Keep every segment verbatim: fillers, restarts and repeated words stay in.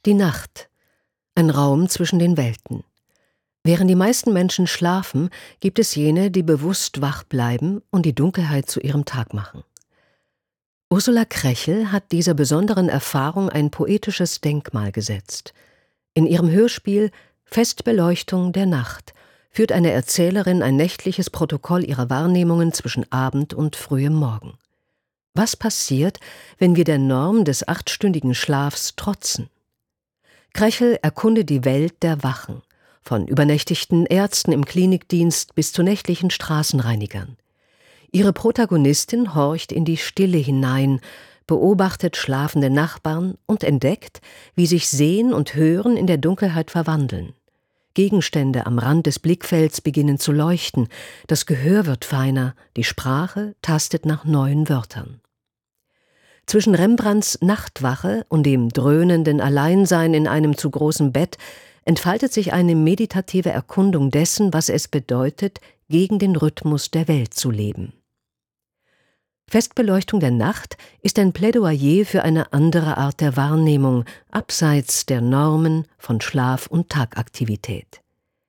Die Nacht, ein Raum zwischen den Welten. Während die meisten Menschen schlafen, gibt es jene, die bewusst wach bleiben und die Dunkelheit zu ihrem Tag machen. Ursula Krechel hat dieser besonderen Erfahrung ein poetisches Denkmal gesetzt. In ihrem Hörspiel »Festbeleuchtung der Nacht« führt eine Erzählerin ein nächtliches Protokoll ihrer Wahrnehmungen zwischen Abend und frühem Morgen. Was passiert, wenn wir der Norm des achtstündigen Schlafs trotzen? Krechel erkundet die Welt der Wachen, von übernächtigten Ärzten im Klinikdienst bis zu nächtlichen Straßenreinigern. Ihre Protagonistin horcht in die Stille hinein, beobachtet schlafende Nachbarn und entdeckt, wie sich Sehen und Hören in der Dunkelheit verwandeln. Gegenstände am Rand des Blickfelds beginnen zu leuchten, das Gehör wird feiner, die Sprache tastet nach neuen Wörtern. Zwischen Rembrandts Nachtwache und dem dröhnenden Alleinsein in einem zu großen Bett entfaltet sich eine meditative Erkundung dessen, was es bedeutet, gegen den Rhythmus der Welt zu leben. Festbeleuchtung der Nacht ist ein Plädoyer für eine andere Art der Wahrnehmung, abseits der Normen von Schlaf- und Tagaktivität.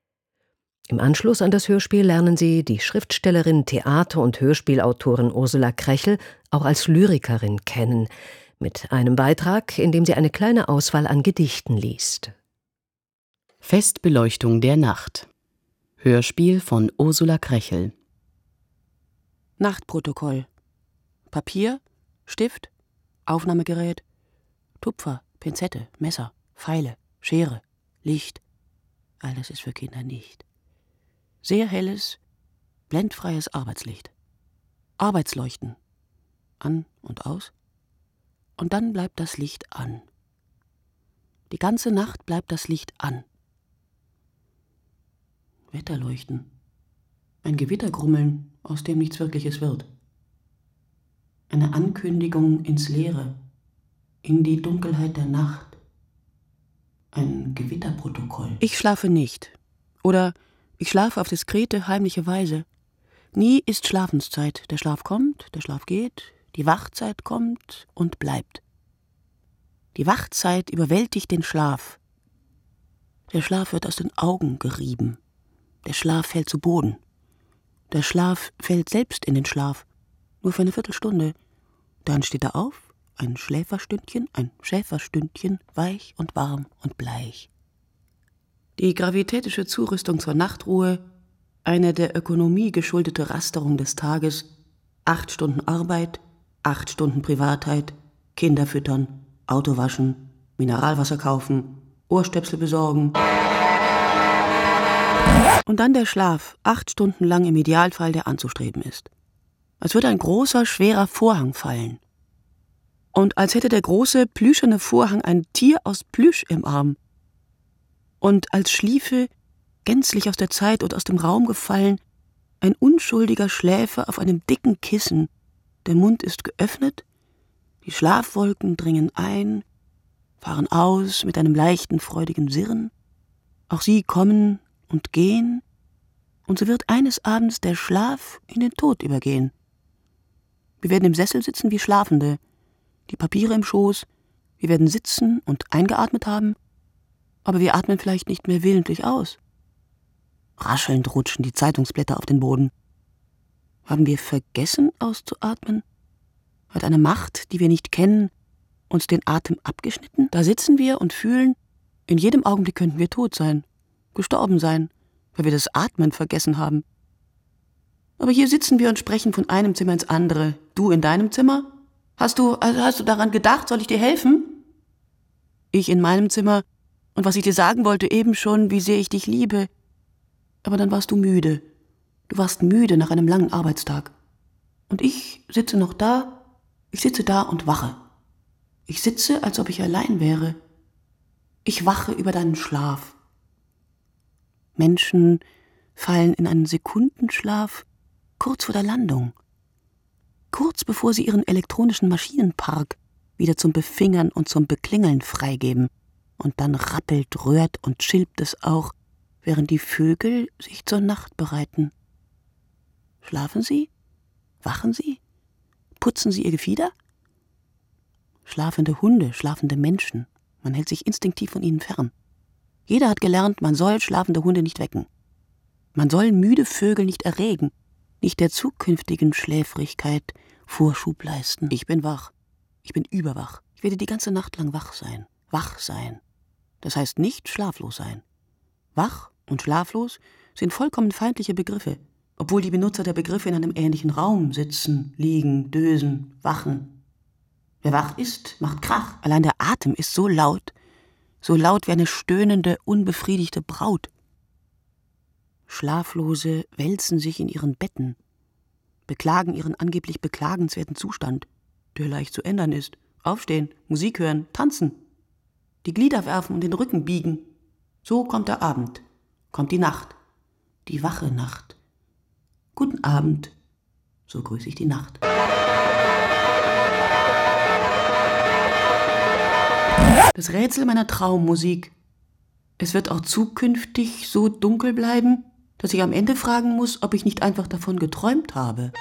Im Anschluss an das Hörspiel lernen Sie die Schriftstellerin, Theater- und Hörspielautorin Ursula Krechel auch als Lyrikerin kennen, mit einem Beitrag, in dem sie eine kleine Auswahl an Gedichten liest. Festbeleuchtung der Nacht. Hörspiel von Ursula Krechel. Nachtprotokoll. Papier, Stift, Aufnahmegerät, Tupfer, Pinzette, Messer, Pfeile, Schere, Licht. All das ist für Kinder nicht. Sehr helles, blendfreies Arbeitslicht. Arbeitsleuchten. An und aus. Und dann bleibt das Licht an. Die ganze Nacht bleibt das Licht an. Wetterleuchten. Ein Gewittergrummeln, aus dem nichts Wirkliches wird. Eine Ankündigung ins Leere, in die Dunkelheit der Nacht. Ein Gewitterprotokoll. Ich schlafe nicht. Oder ich schlafe auf diskrete, heimliche Weise. Nie ist Schlafenszeit. Der Schlaf kommt, der Schlaf geht, die Wachzeit kommt und bleibt. Die Wachzeit überwältigt den Schlaf. Der Schlaf wird aus den Augen gerieben. Der Schlaf fällt zu Boden. Der Schlaf fällt selbst in den Schlaf. Nur für eine Viertelstunde. Dann steht er auf, ein Schläferstündchen, ein Schäferstündchen, weich und warm und bleich. Die gravitätische Zurüstung zur Nachtruhe, eine der Ökonomie geschuldete Rasterung des Tages, acht Stunden Arbeit, acht Stunden Privatheit, Kinder füttern, Auto waschen, Mineralwasser kaufen, Ohrstöpsel besorgen. Und dann der Schlaf, acht Stunden lang im Idealfall, der anzustreben ist. Als würde ein großer, schwerer Vorhang fallen. Und als hätte der große, plüscherne Vorhang ein Tier aus Plüsch im Arm. Und als schliefe, gänzlich aus der Zeit und aus dem Raum gefallen, ein unschuldiger Schläfer auf einem dicken Kissen. Der Mund ist geöffnet, die Schlafwolken dringen ein, fahren aus mit einem leichten, freudigen Sirren. Auch sie kommen und gehen, und so wird eines Abends der Schlaf in den Tod übergehen. Wir werden im Sessel sitzen wie Schlafende, die Papiere im Schoß, wir werden sitzen und eingeatmet haben, aber wir atmen vielleicht nicht mehr willentlich aus. Raschelnd rutschen die Zeitungsblätter auf den Boden. Haben wir vergessen auszuatmen? Hat eine Macht, die wir nicht kennen, uns den Atem abgeschnitten? Da sitzen wir und fühlen, in jedem Augenblick könnten wir tot sein, gestorben sein, weil wir das Atmen vergessen haben. Aber hier sitzen wir und sprechen von einem Zimmer ins andere. Du in deinem Zimmer? Hast du, also hast du daran gedacht, soll ich dir helfen? Ich in meinem Zimmer, und was ich dir sagen wollte eben schon, wie sehr ich dich liebe. Aber dann warst du müde. Du warst müde nach einem langen Arbeitstag. Und ich sitze noch da, ich sitze da und wache. Ich sitze, als ob ich allein wäre. Ich wache über deinen Schlaf. Menschen fallen in einen Sekundenschlaf kurz vor der Landung. Kurz bevor sie ihren elektronischen Maschinenpark wieder zum Befingern und zum Beklingeln freigeben. Und dann rappelt, rührt und schilpt es auch, während die Vögel sich zur Nacht bereiten. Schlafen sie? Wachen sie? Putzen sie ihr Gefieder? Schlafende Hunde, schlafende Menschen, Man hält sich instinktiv von ihnen fern. Jeder hat gelernt, man soll schlafende Hunde nicht wecken. Man soll müde Vögel nicht erregen, nicht der zukünftigen Schläfrigkeit Vorschub leisten. Ich bin wach. Ich bin überwach. Ich werde die ganze Nacht lang wach sein. Wach sein. Das heißt nicht schlaflos sein. Wach und schlaflos sind vollkommen feindliche Begriffe, obwohl die Benutzer der Begriffe in einem ähnlichen Raum sitzen, liegen, dösen, wachen. Wer wach ist, macht Krach. Allein der Atem ist so laut, so laut wie eine stöhnende, unbefriedigte Braut. Schlaflose wälzen sich in ihren Betten, beklagen ihren angeblich beklagenswerten Zustand, der leicht zu ändern ist. Aufstehen, Musik hören, tanzen, die Glieder werfen und den Rücken biegen. So kommt der Abend, kommt die Nacht, die wache Nacht. Guten Abend, so grüße ich die Nacht. Das Rätsel meiner Traummusik. Es wird auch zukünftig so dunkel bleiben, dass ich am Ende fragen muss, ob ich nicht einfach davon geträumt habe.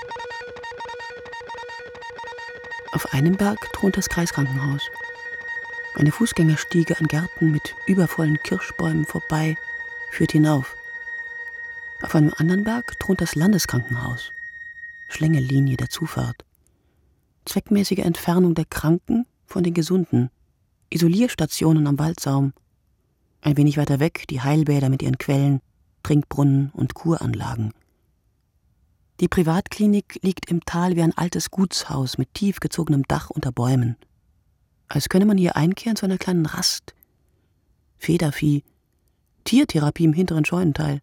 Auf einem Berg thront das Kreiskrankenhaus. Eine Fußgängerstiege an Gärten mit übervollen Kirschbäumen vorbei führt hinauf. Auf einem anderen Berg thront das Landeskrankenhaus. Schlängellinie der Zufahrt. Zweckmäßige Entfernung der Kranken von den Gesunden. Isolierstationen am Waldsaum. Ein wenig weiter weg die Heilbäder mit ihren Quellen, Trinkbrunnen und Kuranlagen. Die Privatklinik liegt im Tal wie ein altes Gutshaus mit tief gezogenem Dach unter Bäumen. Als könne man hier einkehren zu einer kleinen Rast. Federvieh, Tiertherapie im hinteren Scheunenteil.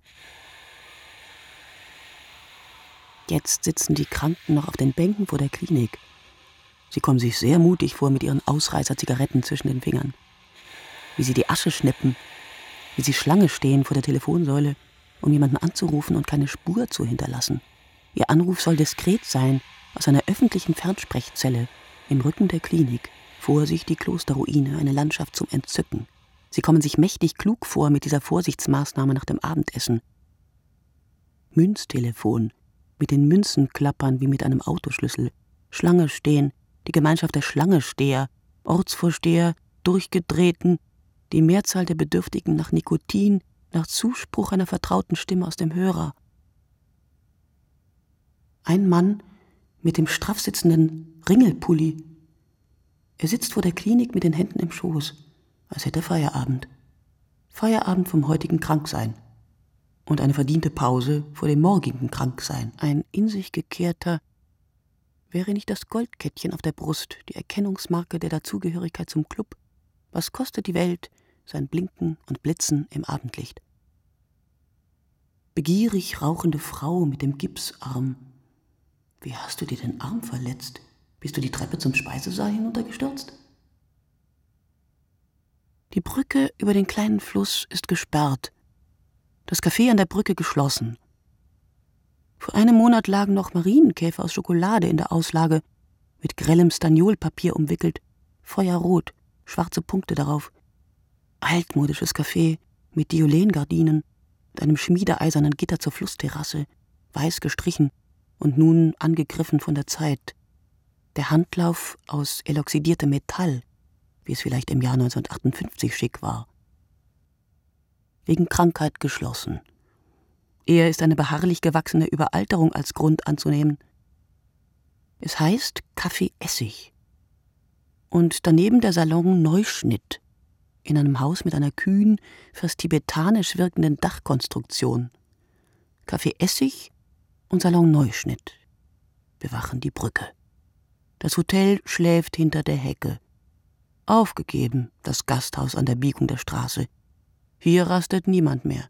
Jetzt sitzen die Kranken noch auf den Bänken vor der Klinik. Sie kommen sich sehr mutig vor mit ihren Ausreißer-Zigaretten zwischen den Fingern. Wie sie die Asche schnippen, wie sie Schlange stehen vor der Telefonsäule, um jemanden anzurufen und keine Spur zu hinterlassen. Ihr Anruf soll diskret sein, aus einer öffentlichen Fernsprechzelle im Rücken der Klinik. Vor sich die Klosterruine, eine Landschaft zum Entzücken. Sie kommen sich mächtig klug vor mit dieser Vorsichtsmaßnahme nach dem Abendessen. Münztelefon, mit den Münzen klappern wie mit einem Autoschlüssel. Schlange stehen, die Gemeinschaft der Schlangesteher, Ortsvorsteher, durchgedrehten, die Mehrzahl der Bedürftigen nach Nikotin, nach Zuspruch einer vertrauten Stimme aus dem Hörer. Ein Mann mit dem straff sitzenden Ringelpulli. Er sitzt vor der Klinik mit den Händen im Schoß, als hätte er Feierabend. Feierabend vom heutigen Kranksein. Und eine verdiente Pause vor dem morgigen Kranksein. Ein in sich gekehrter, wäre nicht das Goldkettchen auf der Brust, die Erkennungsmarke der Dazugehörigkeit zum Club. Was kostet die Welt, sein Blinken und Blitzen im Abendlicht? Begierig rauchende Frau mit dem Gipsarm. Wie hast du dir den Arm verletzt? Bist du die Treppe zum Speisesaal hinuntergestürzt? Die Brücke über den kleinen Fluss ist gesperrt. Das Café an der Brücke geschlossen. Vor einem Monat lagen noch Marienkäfer aus Schokolade in der Auslage, mit grellem Staniolpapier umwickelt, feuerrot, schwarze Punkte darauf. Altmodisches Café mit Diolengardinen und einem schmiedeeisernen Gitter zur Flussterrasse, weiß gestrichen und nun angegriffen von der Zeit. Der Handlauf aus eloxidiertem Metall, wie es vielleicht im Jahr neunzehnhundertachtundfünfzig schick war. Wegen Krankheit geschlossen. Eher ist eine beharrlich gewachsene Überalterung als Grund anzunehmen. Es heißt Kaffee Essig. Und daneben der Salon Neuschnitt, in einem Haus mit einer kühn, fast tibetanisch wirkenden Dachkonstruktion. Kaffee Essig und Salon Neuschnitt bewachen die Brücke. Das Hotel schläft hinter der Hecke. Aufgegeben, das Gasthaus an der Biegung der Straße. Hier rastet niemand mehr.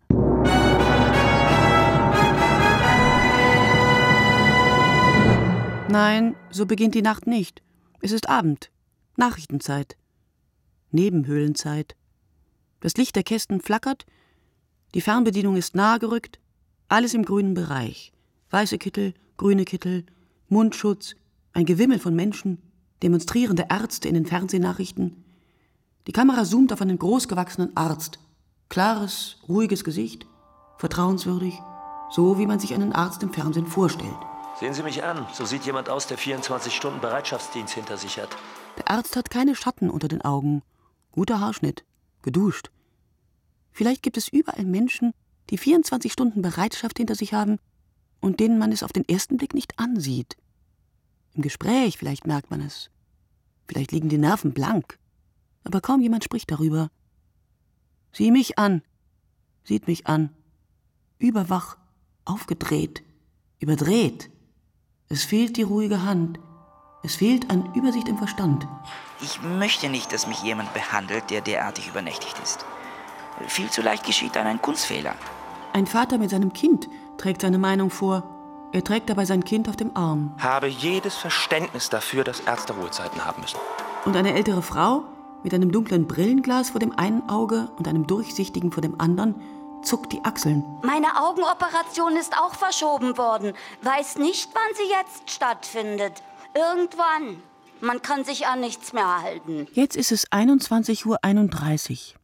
Nein, so beginnt die Nacht nicht. Es ist Abend, Nachrichtenzeit, Nebenhöhlenzeit. Das Licht der Kästen flackert, die Fernbedienung ist nahe gerückt, alles im grünen Bereich. Weiße Kittel, grüne Kittel, Mundschutz, ein Gewimmel von Menschen, demonstrierende Ärzte in den Fernsehnachrichten. Die Kamera zoomt auf einen großgewachsenen Arzt. Klares, ruhiges Gesicht, vertrauenswürdig, so wie man sich einen Arzt im Fernsehen vorstellt. Sehen Sie mich an, so sieht jemand aus, der vierundzwanzig Stunden Bereitschaftsdienst hinter sich hat. Der Arzt hat keine Schatten unter den Augen, guter Haarschnitt, geduscht. Vielleicht gibt es überall Menschen, die vierundzwanzig Stunden Bereitschaft hinter sich haben und denen man es auf den ersten Blick nicht ansieht. Im Gespräch vielleicht merkt man es. Vielleicht liegen die Nerven blank. Aber kaum jemand spricht darüber. Sieh mich an, sieht mich an. Überwach, aufgedreht, überdreht. Es fehlt die ruhige Hand. Es fehlt an Übersicht im Verstand. Ich möchte nicht, dass mich jemand behandelt, der derartig übernächtigt ist. Viel zu leicht geschieht dann ein Kunstfehler. Ein Vater mit seinem Kind trägt seine Meinung vor. Er trägt dabei sein Kind auf dem Arm. Habe jedes Verständnis dafür, dass Ärzte Ruhezeiten haben müssen. Und eine ältere Frau mit einem dunklen Brillenglas vor dem einen Auge und einem durchsichtigen vor dem anderen zuckt die Achseln. Meine Augenoperation ist auch verschoben worden. Weiß nicht, wann sie jetzt stattfindet. Irgendwann. Man kann sich an nichts mehr halten. Jetzt ist es einundzwanzig Uhr einunddreißig.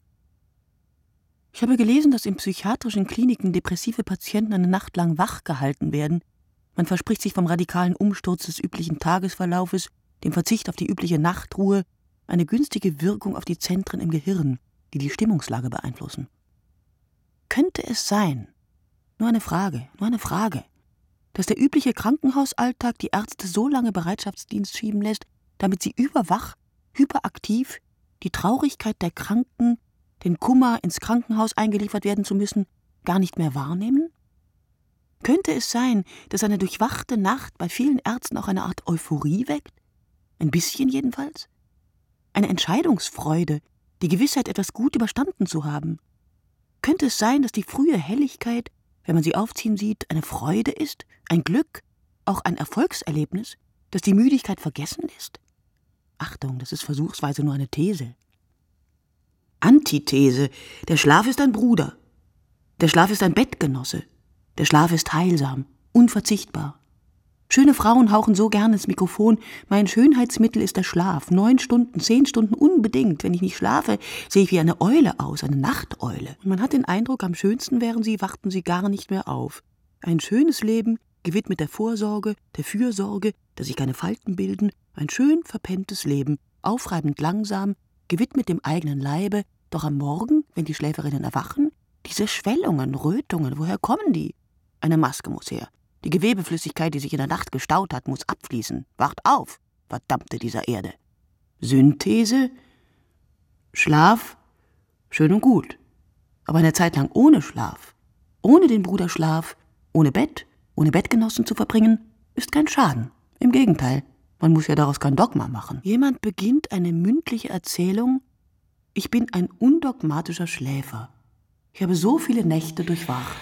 Ich habe gelesen, dass in psychiatrischen Kliniken depressive Patienten eine Nacht lang wach gehalten werden. Man verspricht sich vom radikalen Umsturz des üblichen Tagesverlaufes, dem Verzicht auf die übliche Nachtruhe, eine günstige Wirkung auf die Zentren im Gehirn, die die Stimmungslage beeinflussen. Könnte es sein, nur eine Frage, nur eine Frage, dass der übliche Krankenhausalltag die Ärzte so lange Bereitschaftsdienst schieben lässt, damit sie überwach, hyperaktiv, die Traurigkeit der Kranken, den Kummer, ins Krankenhaus eingeliefert werden zu müssen, gar nicht mehr wahrnehmen? Könnte es sein, dass eine durchwachte Nacht bei vielen Ärzten auch eine Art Euphorie weckt? Ein bisschen jedenfalls? Eine Entscheidungsfreude, die Gewissheit, etwas gut überstanden zu haben. Könnte es sein, dass die frühe Helligkeit, wenn man sie aufziehen sieht, eine Freude ist, ein Glück, auch ein Erfolgserlebnis, das die Müdigkeit vergessen lässt? Achtung, das ist versuchsweise nur eine These. Antithese. Der Schlaf ist ein Bruder. Der Schlaf ist ein Bettgenosse. Der Schlaf ist heilsam, unverzichtbar. Schöne Frauen hauchen so gern ins Mikrofon, mein Schönheitsmittel ist der Schlaf. Neun Stunden, zehn Stunden unbedingt. Wenn ich nicht schlafe, sehe ich wie eine Eule aus, eine Nachteule. Und man hat den Eindruck, am schönsten wären sie, wachten sie gar nicht mehr auf. Ein schönes Leben, gewidmet der Vorsorge, der Fürsorge, dass sich keine Falten bilden. Ein schön verpenntes Leben, aufreibend langsam, gewidmet dem eigenen Leibe. Doch am Morgen, wenn die Schläferinnen erwachen, diese Schwellungen, Rötungen, woher kommen die? Eine Maske muss her. Die Gewebeflüssigkeit, die sich in der Nacht gestaut hat, muss abfließen. Wacht auf, verdammte dieser Erde. Synthese? Schlaf? Schön und gut. Aber eine Zeit lang ohne Schlaf, ohne den Bruder Schlaf, ohne Bett, ohne Bettgenossen zu verbringen, ist kein Schaden. Im Gegenteil, man muss ja daraus kein Dogma machen. Jemand beginnt eine mündliche Erzählung: Ich bin ein undogmatischer Schläfer. Ich habe so viele Nächte durchwacht.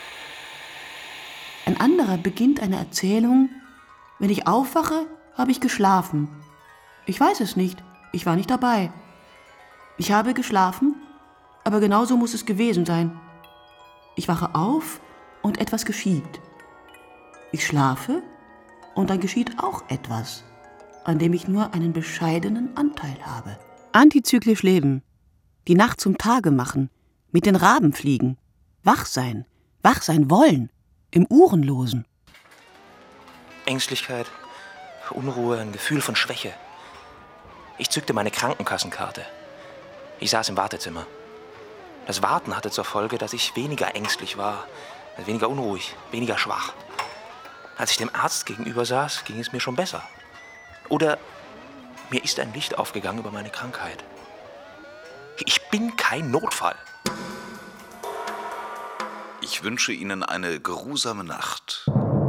Ein anderer beginnt eine Erzählung: Wenn ich aufwache, habe ich geschlafen. Ich weiß es nicht, ich war nicht dabei. Ich habe geschlafen, aber genauso muss es gewesen sein. Ich wache auf und etwas geschieht. Ich schlafe und dann geschieht auch etwas, an dem ich nur einen bescheidenen Anteil habe. Antizyklisch leben, die Nacht zum Tage machen, mit den Raben fliegen, wach sein, wach sein wollen, im Uhrenlosen. Ängstlichkeit, Unruhe, ein Gefühl von Schwäche. Ich zückte meine Krankenkassenkarte. Ich saß im Wartezimmer. Das Warten hatte zur Folge, dass ich weniger ängstlich war, weniger unruhig, weniger schwach. Als ich dem Arzt gegenüber saß, ging es mir schon besser. Oder mir ist ein Licht aufgegangen über meine Krankheit. Ich bin kein Notfall. Ich wünsche Ihnen eine geruhsame Nacht.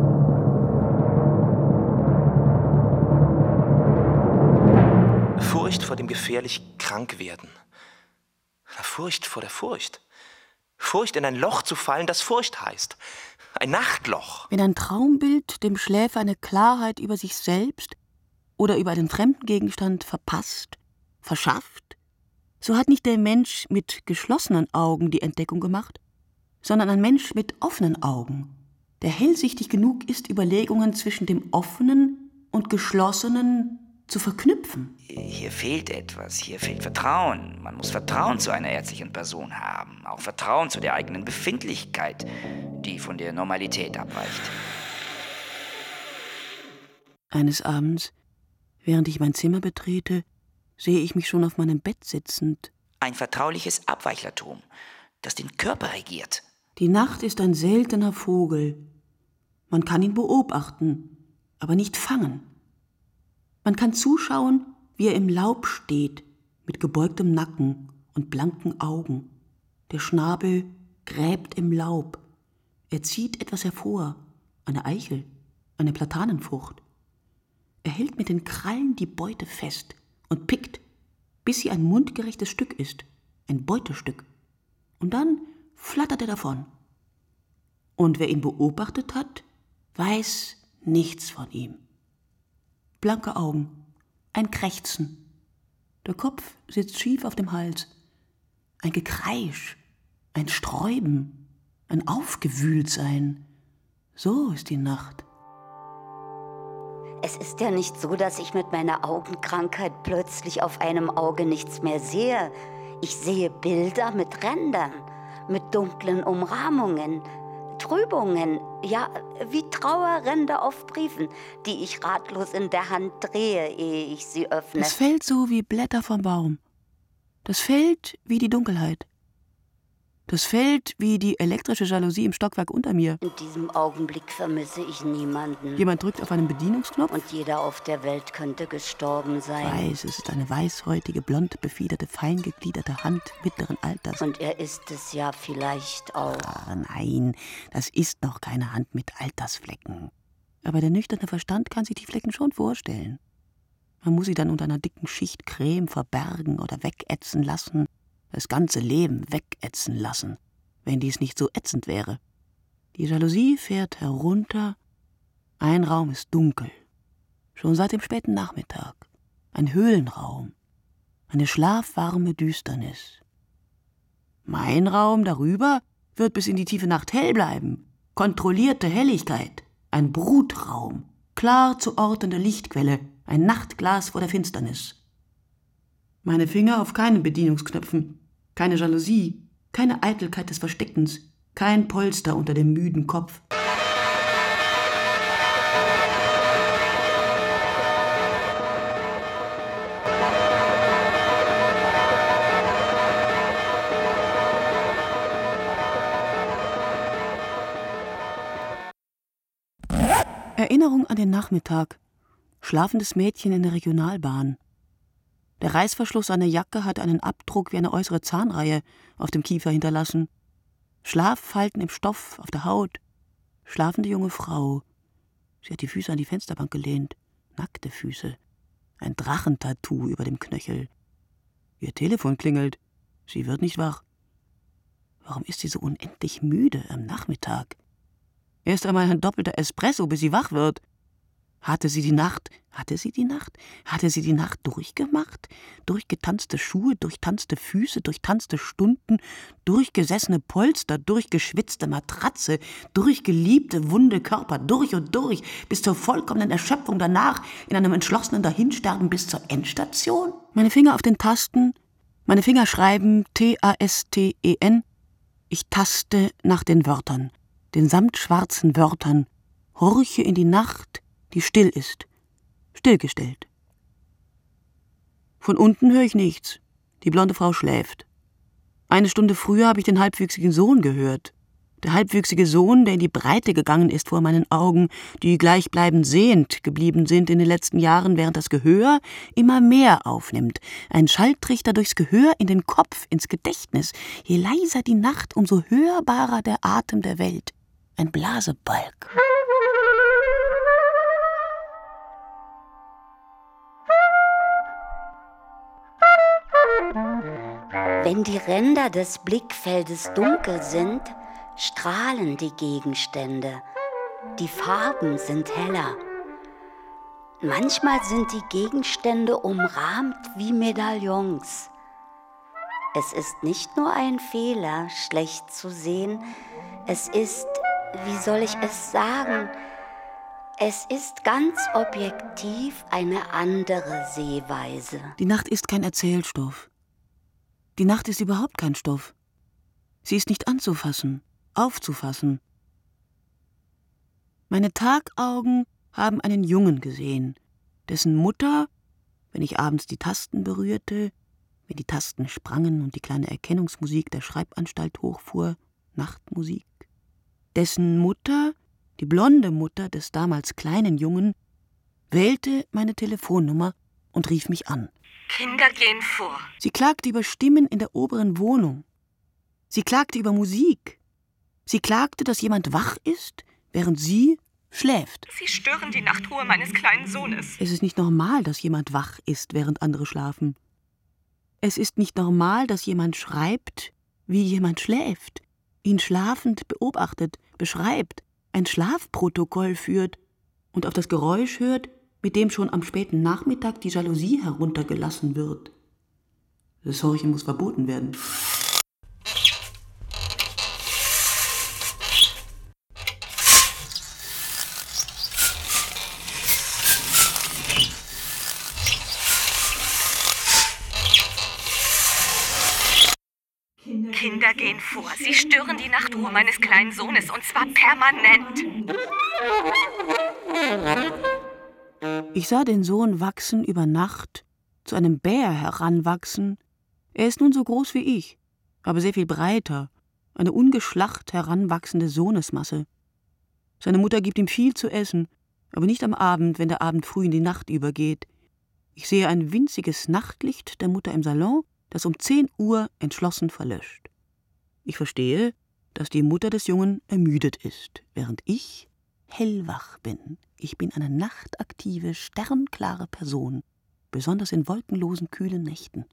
Furcht vor dem gefährlich Krankwerden. Furcht vor der Furcht. Furcht, in ein Loch zu fallen, das Furcht heißt. Ein Nachtloch. Wenn ein Traumbild dem Schläfer eine Klarheit über sich selbst oder über einen fremden Gegenstand verpasst, verschafft, so hat nicht der Mensch mit geschlossenen Augen die Entdeckung gemacht, sondern ein Mensch mit offenen Augen, der hellsichtig genug ist, Überlegungen zwischen dem Offenen und Geschlossenen zu verknüpfen. Hier fehlt etwas, hier fehlt Vertrauen. Man muss Vertrauen zu einer ärztlichen Person haben, auch Vertrauen zu der eigenen Befindlichkeit, die von der Normalität abweicht. Eines Abends, während ich mein Zimmer betrete, sehe ich mich schon auf meinem Bett sitzend. Ein vertrauliches Abweichlertum, das den Körper regiert. Die Nacht ist ein seltener Vogel. Man kann ihn beobachten, aber nicht fangen. Man kann zuschauen, wie er im Laub steht, mit gebeugtem Nacken und blanken Augen. Der Schnabel gräbt im Laub. Er zieht etwas hervor, eine Eichel, eine Platanenfrucht. Er hält mit den Krallen die Beute fest und pickt, bis sie ein mundgerechtes Stück ist, ein Beutestück. Und dann flattert er davon. Und wer ihn beobachtet hat, weiß nichts von ihm. Blanke Augen, ein Krächzen. Der Kopf sitzt schief auf dem Hals. Ein Gekreisch, ein Sträuben, ein Aufgewühltsein. So ist die Nacht. Es ist ja nicht so, dass ich mit meiner Augenkrankheit plötzlich auf einem Auge nichts mehr sehe. Ich sehe Bilder mit Rändern, mit dunklen Umrahmungen, Trübungen, ja, wie Trauerränder auf Briefen, die ich ratlos in der Hand drehe, ehe ich sie öffne. Das fällt so wie Blätter vom Baum. Das fällt wie die Dunkelheit. Das fällt wie die elektrische Jalousie im Stockwerk unter mir. In diesem Augenblick vermisse ich niemanden. Jemand drückt auf einen Bedienungsknopf. Und jeder auf der Welt könnte gestorben sein. Weiß, es ist eine weißhäutige, blond befiederte, feingeggliederte Hand mittleren Alters. Und er ist es ja vielleicht auch. Ah, nein, das ist noch keine Hand mit Altersflecken. Aber der nüchterne Verstand kann sich die Flecken schon vorstellen. Man muss sie dann unter einer dicken Schicht Creme verbergen oder wegätzen lassen. Das ganze Leben wegätzen lassen, wenn dies nicht so ätzend wäre. Die Jalousie fährt herunter, ein Raum ist dunkel, schon seit dem späten Nachmittag, ein Höhlenraum, eine schlafwarme Düsternis. Mein Raum darüber wird bis in die tiefe Nacht hell bleiben, kontrollierte Helligkeit, ein Brutraum, klar zu ortende Lichtquelle, ein Nachtglas vor der Finsternis. Meine Finger auf keinen Bedienungsknöpfen, keine Jalousie, keine Eitelkeit des Versteckens, kein Polster unter dem müden Kopf. Erinnerung an den Nachmittag. Schlafendes Mädchen in der Regionalbahn. Der Reißverschluss einer Jacke hat einen Abdruck wie eine äußere Zahnreihe auf dem Kiefer hinterlassen. Schlaffalten im Stoff, auf der Haut. Schlafende junge Frau. Sie hat die Füße an die Fensterbank gelehnt. Nackte Füße. Ein Drachentattoo über dem Knöchel. Ihr Telefon klingelt. Sie wird nicht wach. Warum ist sie so unendlich müde am Nachmittag? Erst einmal ein doppelter Espresso, bis sie wach wird. Hatte sie die Nacht, hatte sie die Nacht, hatte sie die Nacht durchgemacht? Durchgetanzte Schuhe, durchtanzte Füße, durchtanzte Stunden, durchgesessene Polster, durchgeschwitzte Matratze, durchgeliebte, wunde Körper, durch und durch, bis zur vollkommenen Erschöpfung danach, in einem entschlossenen Dahinsterben bis zur Endstation? Meine Finger auf den Tasten, meine Finger schreiben T A S T E N. Ich taste nach den Wörtern, den samtschwarzen Wörtern, horche in die Nacht, die still ist, stillgestellt. Von unten höre ich nichts. Die blonde Frau schläft. Eine Stunde früher habe ich den halbwüchsigen Sohn gehört. Der halbwüchsige Sohn, der in die Breite gegangen ist vor meinen Augen, die gleichbleibend sehend geblieben sind in den letzten Jahren, während das Gehör immer mehr aufnimmt. Ein Schalltrichter durchs Gehör in den Kopf, ins Gedächtnis. Je leiser die Nacht, umso hörbarer der Atem der Welt. Ein Blasebalg. Wenn die Ränder des Blickfeldes dunkel sind, strahlen die Gegenstände. Die Farben sind heller. Manchmal sind die Gegenstände umrahmt wie Medaillons. Es ist nicht nur ein Fehler, schlecht zu sehen. Es ist, wie soll ich es sagen, es ist ganz objektiv eine andere Sehweise. Die Nacht ist kein Erzählstoff. Die Nacht ist überhaupt kein Stoff. Sie ist nicht anzufassen, aufzufassen. Meine Tagaugen haben einen Jungen gesehen, dessen Mutter wenn ich abends die Tasten berührte, wenn die Tasten sprangen und die kleine Erkennungsmusik der Schreibanstalt hochfuhr, Nachtmusik. Dessen Mutter, die blonde Mutter des damals kleinen Jungen, wählte meine Telefonnummer und rief mich an. Kinder gehen vor. Sie klagte über Stimmen in der oberen Wohnung. Sie klagte über Musik. Sie klagte, dass jemand wach ist, während sie schläft. Sie stören die Nachtruhe meines kleinen Sohnes. Es ist nicht normal, dass jemand wach ist, während andere schlafen. Es ist nicht normal, dass jemand schreibt, wie jemand schläft, ihn schlafend beobachtet, beschreibt, ein Schlafprotokoll führt und auf das Geräusch hört, mit dem schon am späten Nachmittag die Jalousie heruntergelassen wird. Das Horchen muss verboten werden. Kinder gehen vor. Sie stören die Nachtruhe meines kleinen Sohnes, und zwar permanent. Ich sah den Sohn wachsen über Nacht, zu einem Bär heranwachsen. Er ist nun so groß wie ich, aber sehr viel breiter, eine ungeschlacht heranwachsende Sohnesmasse. Seine Mutter gibt ihm viel zu essen, aber nicht am Abend, wenn der Abend früh in die Nacht übergeht. Ich sehe ein winziges Nachtlicht der Mutter im Salon, das um zehn Uhr entschlossen verlöscht. Ich verstehe, dass die Mutter des Jungen ermüdet ist, während ich hellwach bin. Ich bin eine nachtaktive, sternklare Person, besonders in wolkenlosen, kühlen Nächten.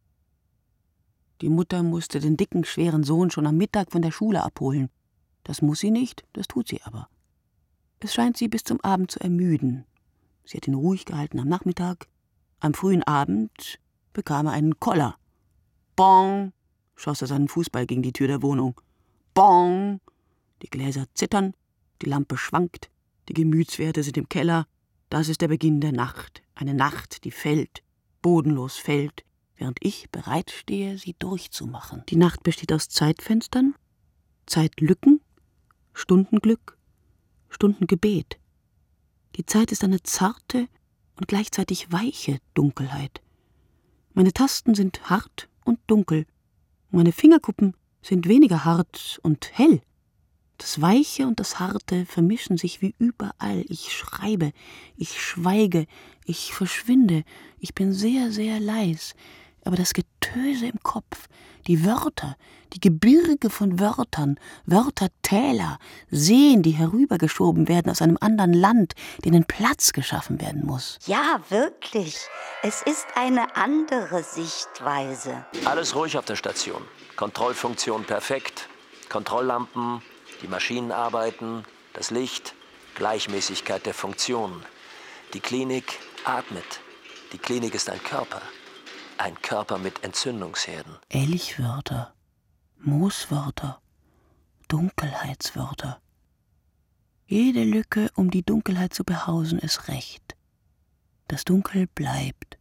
Die Mutter musste den dicken, schweren Sohn schon am Mittag von der Schule abholen. Das muss sie nicht, das tut sie aber. Es scheint sie bis zum Abend zu ermüden. Sie hat ihn ruhig gehalten am Nachmittag. Am frühen Abend bekam er einen Koller. Bong! Schoss er seinen Fußball gegen die Tür der Wohnung. Bong! Die Gläser zittern, die Lampe schwankt, die Gemütswerte sind im Keller. Das ist der Beginn der Nacht. Eine Nacht, die fällt, bodenlos fällt, während ich bereit stehe, sie durchzumachen. Die Nacht besteht aus Zeitfenstern, Zeitlücken, Stundenglück, Stundengebet. Die Zeit ist eine zarte und gleichzeitig weiche Dunkelheit. Meine Tasten sind hart und dunkel. Meine Fingerkuppen sind weniger hart und hell. Das Weiche und das Harte vermischen sich wie überall. Ich schreibe, ich schweige, ich verschwinde. Ich bin sehr, sehr leis. Aber das Getöse im Kopf, die Wörter, die Gebirge von Wörtern, Wörtertäler, Seen, die herübergeschoben werden aus einem anderen Land, denen Platz geschaffen werden muss. Ja, wirklich. Es ist eine andere Sichtweise. Alles ruhig auf der Station. Kontrollfunktion perfekt. Kontrolllampen, die Maschinen arbeiten, das Licht, Gleichmäßigkeit der Funktionen. Die Klinik atmet. Die Klinik ist ein Körper. Ein Körper mit Entzündungsherden. Elchwörter, Mooswörter, Dunkelheitswörter. Jede Lücke, um die Dunkelheit zu behausen, ist recht. Das Dunkel bleibt.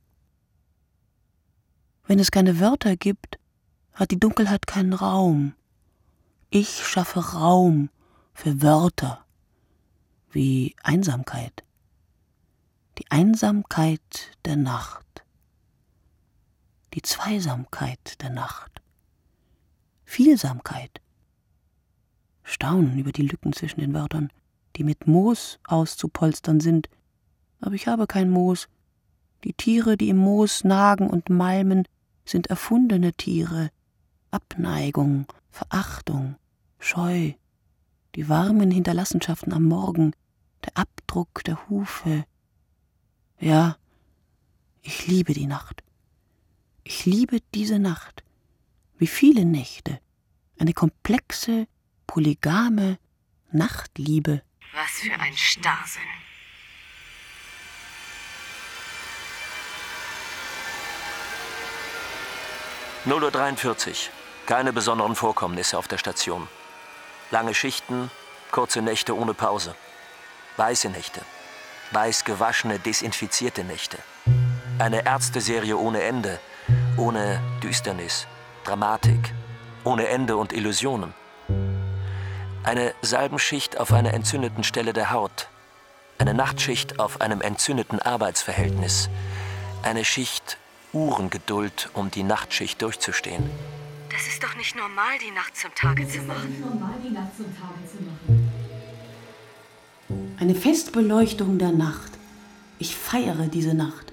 Wenn es keine Wörter gibt, hat die Dunkelheit keinen Raum. Ich schaffe Raum für Wörter, wie Einsamkeit. Die Einsamkeit der Nacht. Die Zweisamkeit der Nacht. Vielsamkeit. Staunen über die Lücken zwischen den Wörtern, die mit Moos auszupolstern sind. Aber ich habe kein Moos. Die Tiere, die im Moos nagen und malmen, sind erfundene Tiere. Abneigung, Verachtung, Scheu, die warmen Hinterlassenschaften am Morgen, der Abdruck der Hufe. Ja, ich liebe die Nacht. Ich liebe diese Nacht, wie viele Nächte, eine komplexe, polygame Nachtliebe. Was für ein Starrsinn. null Uhr dreiundvierzig. Keine besonderen Vorkommnisse auf der Station. Lange Schichten, kurze Nächte ohne Pause. Weiße Nächte. Weiß gewaschene, desinfizierte Nächte. Eine Ärzteserie ohne Ende. Ohne Düsternis, Dramatik, ohne Ende und Illusionen. Eine Salbenschicht auf einer entzündeten Stelle der Haut. Eine Nachtschicht auf einem entzündeten Arbeitsverhältnis. Eine Schicht Uhrengeduld, um die Nachtschicht durchzustehen. Das ist doch nicht normal, die Nacht zum Tage zu machen. Eine Festbeleuchtung der Nacht. Ich feiere diese Nacht.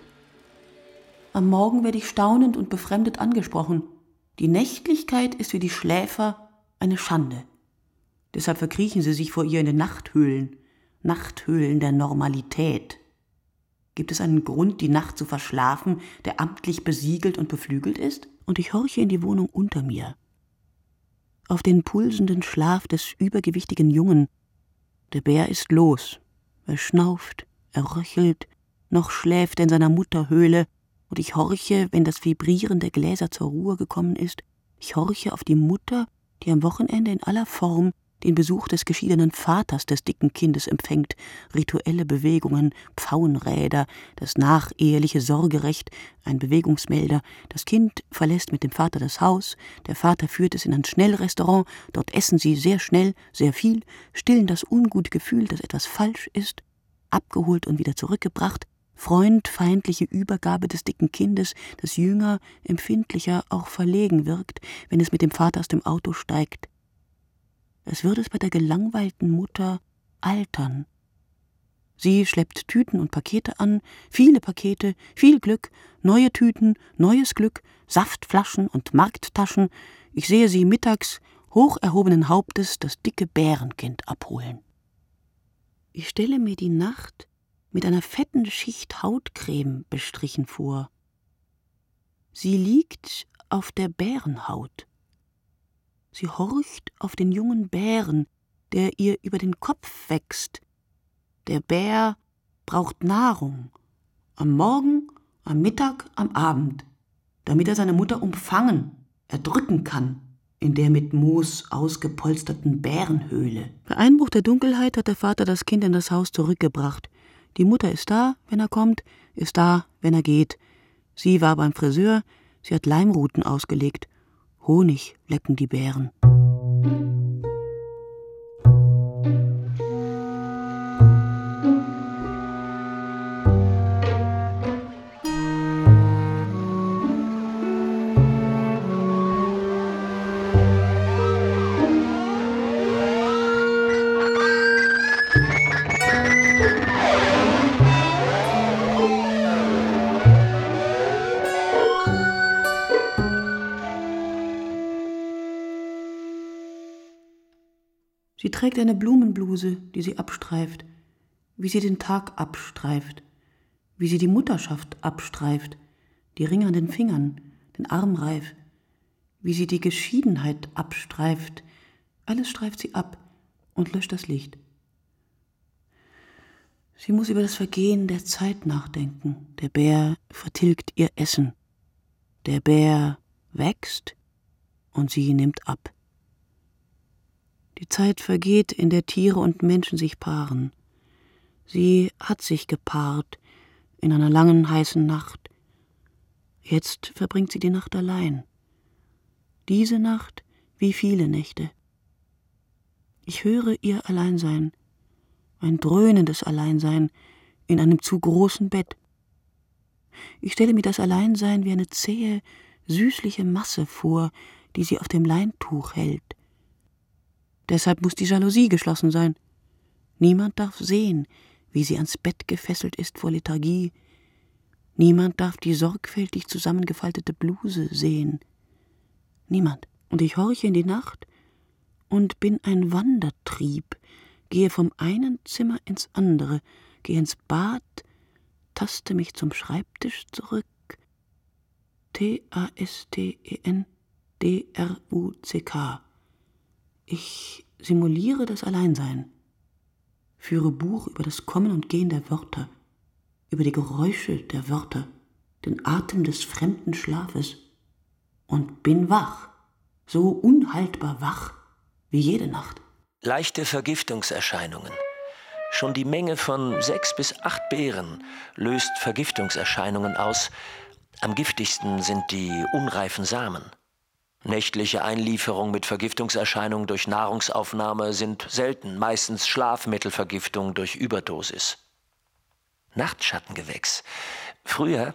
Am Morgen werde ich staunend und befremdet angesprochen. Die Nächtlichkeit ist für die Schläfer eine Schande. Deshalb verkriechen sie sich vor ihr in den Nachthöhlen. Nachthöhlen der Normalität. Gibt es einen Grund, die Nacht zu verschlafen, der amtlich besiegelt und beflügelt ist? Und ich horche in die Wohnung unter mir. Auf den pulsenden Schlaf des übergewichtigen Jungen. Der Bär ist los. Er schnauft, er röchelt, noch schläft er in seiner Mutterhöhle, und ich horche, wenn das Vibrieren der Gläser zur Ruhe gekommen ist, ich horche auf die Mutter, die am Wochenende in aller Form den Besuch des geschiedenen Vaters des dicken Kindes empfängt, rituelle Bewegungen, Pfauenräder, das nacheheliche Sorgerecht, ein Bewegungsmelder, das Kind verlässt mit dem Vater das Haus, der Vater führt es in ein Schnellrestaurant, dort essen sie sehr schnell, sehr viel, stillen das ungute Gefühl, dass etwas falsch ist, abgeholt und wieder zurückgebracht, freundfeindliche Übergabe des dicken Kindes, das jünger, empfindlicher, auch verlegen wirkt, wenn es mit dem Vater aus dem Auto steigt. Als würde es bei der gelangweilten Mutter altern. Sie schleppt Tüten und Pakete an, viele Pakete, viel Glück, neue Tüten, neues Glück, Saftflaschen und Markttaschen. Ich sehe sie mittags, hoch erhobenen Hauptes, das dicke Bärenkind abholen. Ich stelle mir die Nacht mit einer fetten Schicht Hautcreme bestrichen vor. Sie liegt auf der Bärenhaut. Sie horcht auf den jungen Bären, der ihr über den Kopf wächst. Der Bär braucht Nahrung, am Morgen, am Mittag, am Abend, damit er seine Mutter umfangen, erdrücken kann, in der mit Moos ausgepolsterten Bärenhöhle. Bei Einbruch der Dunkelheit hat der Vater das Kind in das Haus zurückgebracht. Die Mutter ist da, wenn er kommt, ist da, wenn er geht. Sie war beim Friseur, sie hat Leimruten ausgelegt. Honig lecken die Bären. Sie trägt eine Blumenbluse, die sie abstreift, wie sie den Tag abstreift, wie sie die Mutterschaft abstreift, die Ringe an den Fingern, den Armreif, wie sie die Geschiedenheit abstreift. Alles streift sie ab und löscht das Licht. Sie muss über das Vergehen der Zeit nachdenken. Der Bär vertilgt ihr Essen. Der Bär wächst und sie nimmt ab. Die Zeit vergeht, in der Tiere und Menschen sich paaren. Sie hat sich gepaart in einer langen, heißen Nacht. Jetzt verbringt sie die Nacht allein. Diese Nacht wie viele Nächte. Ich höre ihr Alleinsein, ein dröhnendes Alleinsein in einem zu großen Bett. Ich stelle mir das Alleinsein wie eine zähe, süßliche Masse vor, die sie auf dem Leintuch hält. Deshalb muss die Jalousie geschlossen sein. Niemand darf sehen, wie sie ans Bett gefesselt ist vor Lethargie. Niemand darf die sorgfältig zusammengefaltete Bluse sehen. Niemand. Und ich horche in die Nacht und bin ein Wandertrieb, gehe vom einen Zimmer ins andere, gehe ins Bad, taste mich zum Schreibtisch zurück. T A S T E N D R U C K. Ich simuliere das Alleinsein, führe Buch über das Kommen und Gehen der Wörter, über die Geräusche der Wörter, den Atem des fremden Schlafes und bin wach, so unhaltbar wach wie jede Nacht. Leichte Vergiftungserscheinungen. Schon die Menge von sechs bis acht Beeren löst Vergiftungserscheinungen aus. Am giftigsten sind die unreifen Samen. Nächtliche Einlieferung mit Vergiftungserscheinungen durch Nahrungsaufnahme sind selten, meistens Schlafmittelvergiftung durch Überdosis. Nachtschattengewächs. Früher,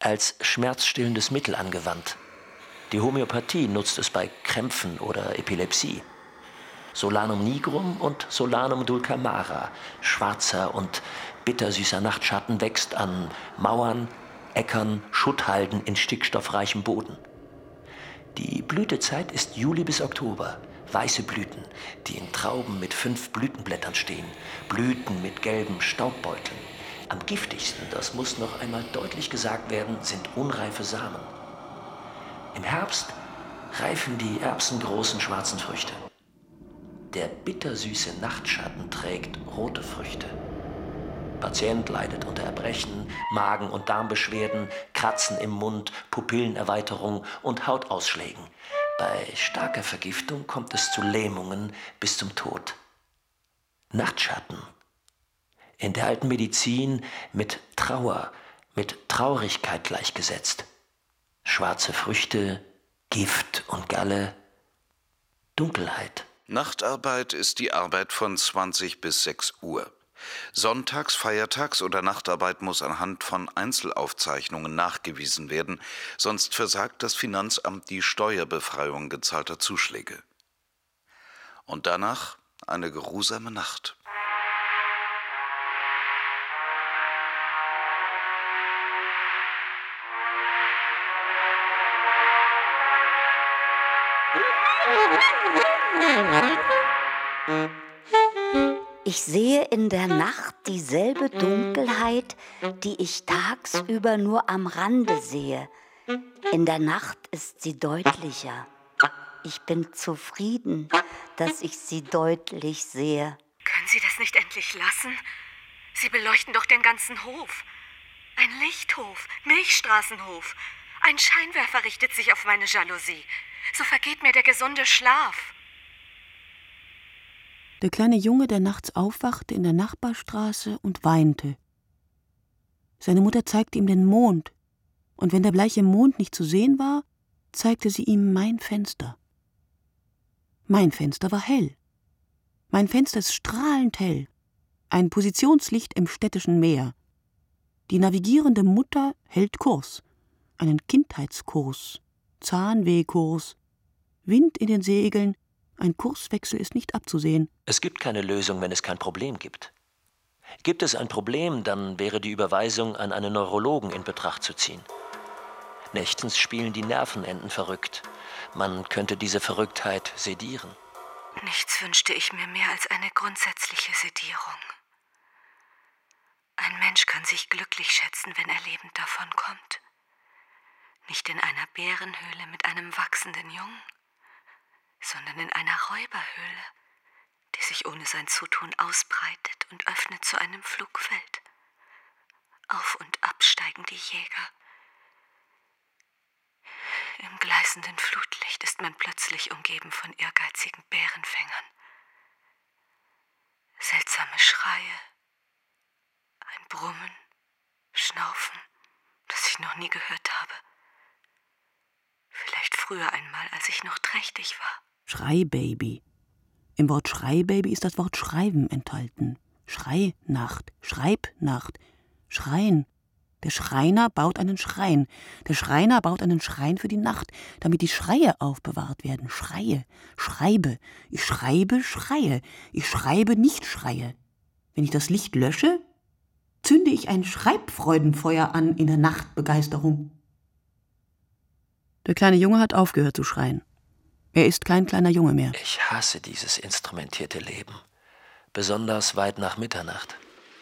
als schmerzstillendes Mittel angewandt. Die Homöopathie nutzt es bei Krämpfen oder Epilepsie. Solanum nigrum und Solanum dulcamara, schwarzer und bittersüßer Nachtschatten, wächst an Mauern, Äckern, Schutthalden in stickstoffreichem Boden. Die Blütezeit ist Juli bis Oktober. Weiße Blüten, die in Trauben mit fünf Blütenblättern stehen. Blüten mit gelben Staubbeuteln. Am giftigsten, das muss noch einmal deutlich gesagt werden, sind unreife Samen. Im Herbst reifen die erbsengroßen schwarzen Früchte. Der bittersüße Nachtschatten trägt rote Früchte. Patient leidet unter Erbrechen, Magen- und Darmbeschwerden, Kratzen im Mund, Pupillenerweiterung und Hautausschlägen. Bei starker Vergiftung kommt es zu Lähmungen bis zum Tod. Nachtschatten. In der alten Medizin mit Trauer, mit Traurigkeit gleichgesetzt. Schwarze Früchte, Gift und Galle, Dunkelheit. Nachtarbeit ist die Arbeit von zwanzig bis sechs Uhr. Sonntags, Feiertags oder Nachtarbeit muss anhand von Einzelaufzeichnungen nachgewiesen werden, sonst versagt das Finanzamt die Steuerbefreiung gezahlter Zuschläge. Und danach eine geruhsame Nacht. Ich sehe in der Nacht dieselbe Dunkelheit, die ich tagsüber nur am Rande sehe. In der Nacht ist sie deutlicher. Ich bin zufrieden, dass ich sie deutlich sehe. Können Sie das nicht endlich lassen? Sie beleuchten doch den ganzen Hof. Ein Lichthof, Milchstraßenhof. Ein Scheinwerfer richtet sich auf meine Jalousie. So vergeht mir der gesunde Schlaf. Der kleine Junge, der nachts aufwachte in der Nachbarstraße und weinte. Seine Mutter zeigte ihm den Mond, und wenn der bleiche Mond nicht zu sehen war, zeigte sie ihm mein Fenster. Mein Fenster war hell. Mein Fenster ist strahlend hell, ein Positionslicht im städtischen Meer. Die navigierende Mutter hält Kurs, einen Kindheitskurs, Zahnwehkurs, Wind in den Segeln, ein Kurswechsel ist nicht abzusehen. Es gibt keine Lösung, wenn es kein Problem gibt. Gibt es ein Problem, dann wäre die Überweisung an einen Neurologen in Betracht zu ziehen. Nächtens spielen die Nervenenden verrückt. Man könnte diese Verrücktheit sedieren. Nichts wünschte ich mir mehr als eine grundsätzliche Sedierung. Ein Mensch kann sich glücklich schätzen, wenn er lebend davonkommt. Nicht in einer Bärenhöhle mit einem wachsenden Jungen, sondern in einer Räuberhöhle, die sich ohne sein Zutun ausbreitet und öffnet zu einem Flugfeld. Auf und ab steigen die Jäger. Im gleißenden Flutlicht ist man plötzlich umgeben von ehrgeizigen Bärenfängern. Seltsame Schreie, ein Brummen, Schnaufen, das ich noch nie gehört habe. Vielleicht früher einmal, als ich noch trächtig war. Schreibaby. Im Wort Schreibaby ist das Wort Schreiben enthalten. Schreinacht, Schreibnacht, Schrein. Der Schreiner baut einen Schrein. Der Schreiner baut einen Schrein für die Nacht, damit die Schreie aufbewahrt werden. Schreie, schreibe. Ich schreibe, schreie. Ich schreibe, nicht schreie. Wenn ich das Licht lösche, zünde ich ein Schreibfreudenfeuer an in der Nachtbegeisterung. Der kleine Junge hat aufgehört zu schreien. Er ist kein kleiner Junge mehr. Ich hasse dieses instrumentierte Leben. Besonders weit nach Mitternacht.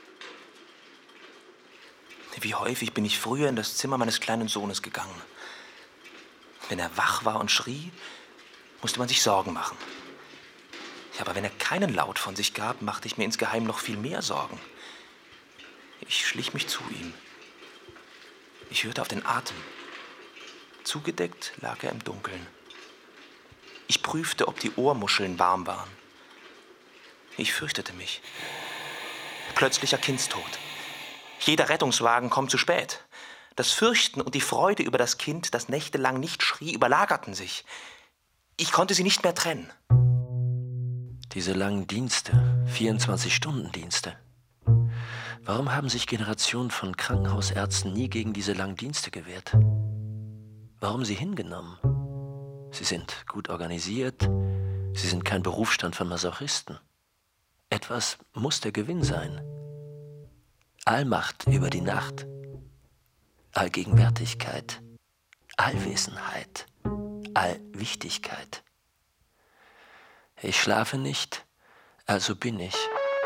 Wie häufig bin ich früher in das Zimmer meines kleinen Sohnes gegangen. Wenn er wach war und schrie, musste man sich Sorgen machen. Ja, aber wenn er keinen Laut von sich gab, machte ich mir insgeheim noch viel mehr Sorgen. Ich schlich mich zu ihm. Ich hörte auf den Atem. Zugedeckt lag er im Dunkeln. Ich prüfte, ob die Ohrmuscheln warm waren. Ich fürchtete mich. Plötzlicher Kindstod. Jeder Rettungswagen kommt zu spät. Das Fürchten und die Freude über das Kind, das nächtelang nicht schrie, überlagerten sich. Ich konnte sie nicht mehr trennen. Diese langen Dienste, vierundzwanzig Stunden Dienste. Warum haben sich Generationen von Krankenhausärzten nie gegen diese langen Dienste gewehrt? Warum sie hingenommen? Sie sind gut organisiert, sie sind kein Berufsstand von Masochisten. Etwas muss der Gewinn sein. Allmacht über die Nacht, Allgegenwärtigkeit, Allwesenheit, Allwichtigkeit. Ich schlafe nicht, also bin ich.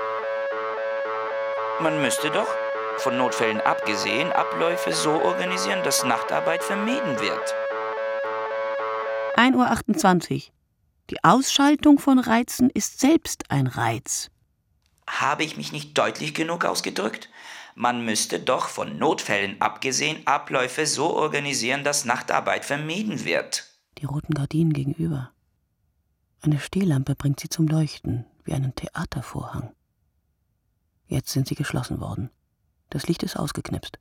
Man müsste doch, von Notfällen abgesehen, Abläufe so organisieren, dass Nachtarbeit vermieden wird. ein Uhr achtundzwanzig. Die Ausschaltung von Reizen ist selbst ein Reiz. Habe ich mich nicht deutlich genug ausgedrückt? Man müsste doch, von Notfällen abgesehen, Abläufe so organisieren, dass Nachtarbeit vermieden wird. Die roten Gardinen gegenüber. Eine Stehlampe bringt sie zum Leuchten, wie einen Theatervorhang. Jetzt sind sie geschlossen worden. Das Licht ist ausgeknipst.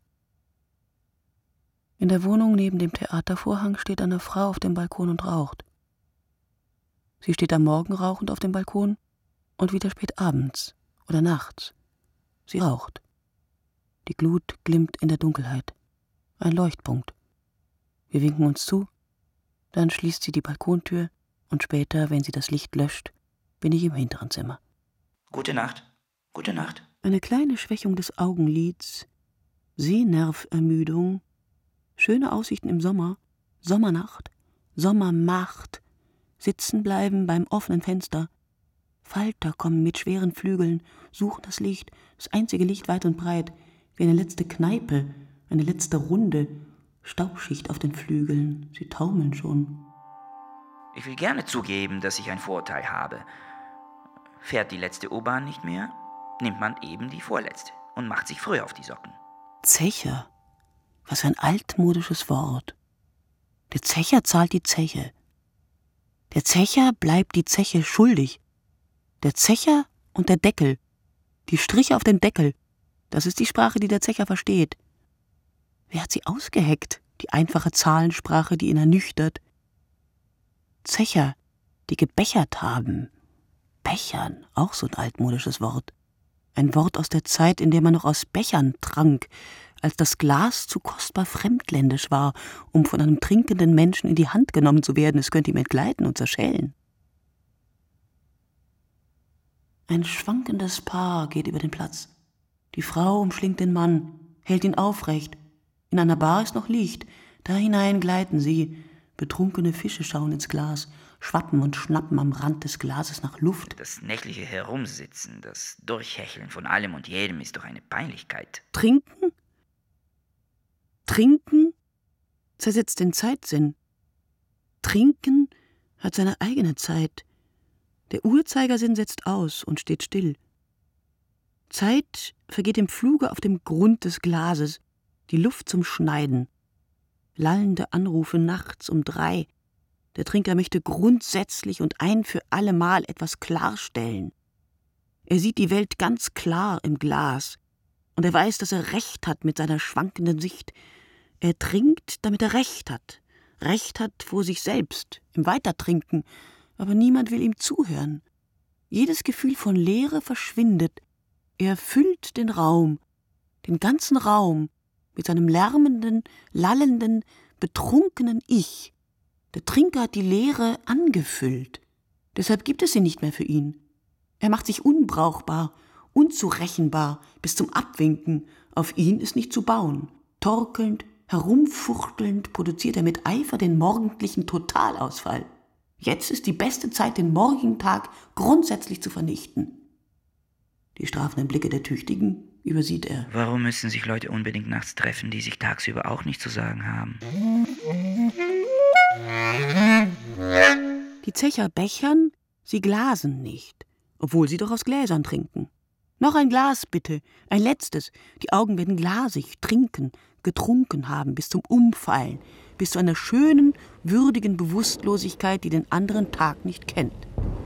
In der Wohnung neben dem Theatervorhang steht eine Frau auf dem Balkon und raucht. Sie steht am Morgen rauchend auf dem Balkon und wieder spät abends oder nachts. Sie raucht. Die Glut glimmt in der Dunkelheit. Ein Leuchtpunkt. Wir winken uns zu, dann schließt sie die Balkontür und später, wenn sie das Licht löscht, bin ich im hinteren Zimmer. Gute Nacht. Gute Nacht. Eine kleine Schwächung des Augenlids, Sehnervermüdung, schöne Aussichten im Sommer, Sommernacht, Sommermacht, sitzen bleiben beim offenen Fenster. Falter kommen mit schweren Flügeln, suchen das Licht, das einzige Licht weit und breit, wie eine letzte Kneipe, eine letzte Runde, Staubschicht auf den Flügeln, sie taumeln schon. Ich will gerne zugeben, dass ich ein Vorteil habe. Fährt die letzte U-Bahn nicht mehr, nimmt man eben die vorletzte und macht sich früher auf die Socken. Zecher, was für ein altmodisches Wort. Der Zecher zahlt die Zeche. Der Zecher bleibt die Zeche schuldig. Der Zecher und der Deckel, die Striche auf den Deckel, das ist die Sprache, die der Zecher versteht. Wer hat sie ausgeheckt, die einfache Zahlensprache, die ihn ernüchtert? Zecher, die gebechert haben. Bechern, auch so ein altmodisches Wort. Ein Wort aus der Zeit, in der man noch aus Bechern trank, als das Glas zu kostbar fremdländisch war, um von einem trinkenden Menschen in die Hand genommen zu werden, es könnte ihm entgleiten und zerschellen. Ein schwankendes Paar geht über den Platz. Die Frau umschlingt den Mann, hält ihn aufrecht. In einer Bar ist noch Licht, da hinein gleiten sie. Betrunkene Fische schauen ins Glas, schwappen und schnappen am Rand des Glases nach Luft. Das nächtliche Herumsitzen, das Durchhecheln von allem und jedem ist doch eine Peinlichkeit. Trinken? Trinken zersetzt den Zeitsinn. Trinken hat seine eigene Zeit. Der Uhrzeigersinn setzt aus und steht still. Zeit vergeht im Fluge auf dem Grund des Glases, die Luft zum Schneiden. Lallende Anrufe nachts um drei. Der Trinker möchte grundsätzlich und ein für allemal etwas klarstellen. Er sieht die Welt ganz klar im Glas. Und er weiß, dass er Recht hat mit seiner schwankenden Sicht. Er trinkt, damit er Recht hat. Recht hat vor sich selbst, im Weitertrinken. Aber niemand will ihm zuhören. Jedes Gefühl von Leere verschwindet. Er füllt den Raum, den ganzen Raum, mit seinem lärmenden, lallenden, betrunkenen Ich. Der Trinker hat die Leere angefüllt. Deshalb gibt es sie nicht mehr für ihn. Er macht sich unbrauchbar, unzurechenbar, bis zum Abwinken. Auf ihn ist nicht zu bauen. Torkelnd, herumfuchtelnd produziert er mit Eifer den morgendlichen Totalausfall. Jetzt ist die beste Zeit, den morgigen Tag grundsätzlich zu vernichten. Die strafenden Blicke der Tüchtigen übersieht er. Warum müssen sich Leute unbedingt nachts treffen, die sich tagsüber auch nicht zu sagen haben? Die Zecher bechern, sie glasen nicht, obwohl sie doch aus Gläsern trinken. Noch ein Glas, bitte, ein letztes. Die Augen werden glasig, trinken, getrunken haben, bis zum Umfallen, bis zu einer schönen, würdigen Bewusstlosigkeit, die den anderen Tag nicht kennt.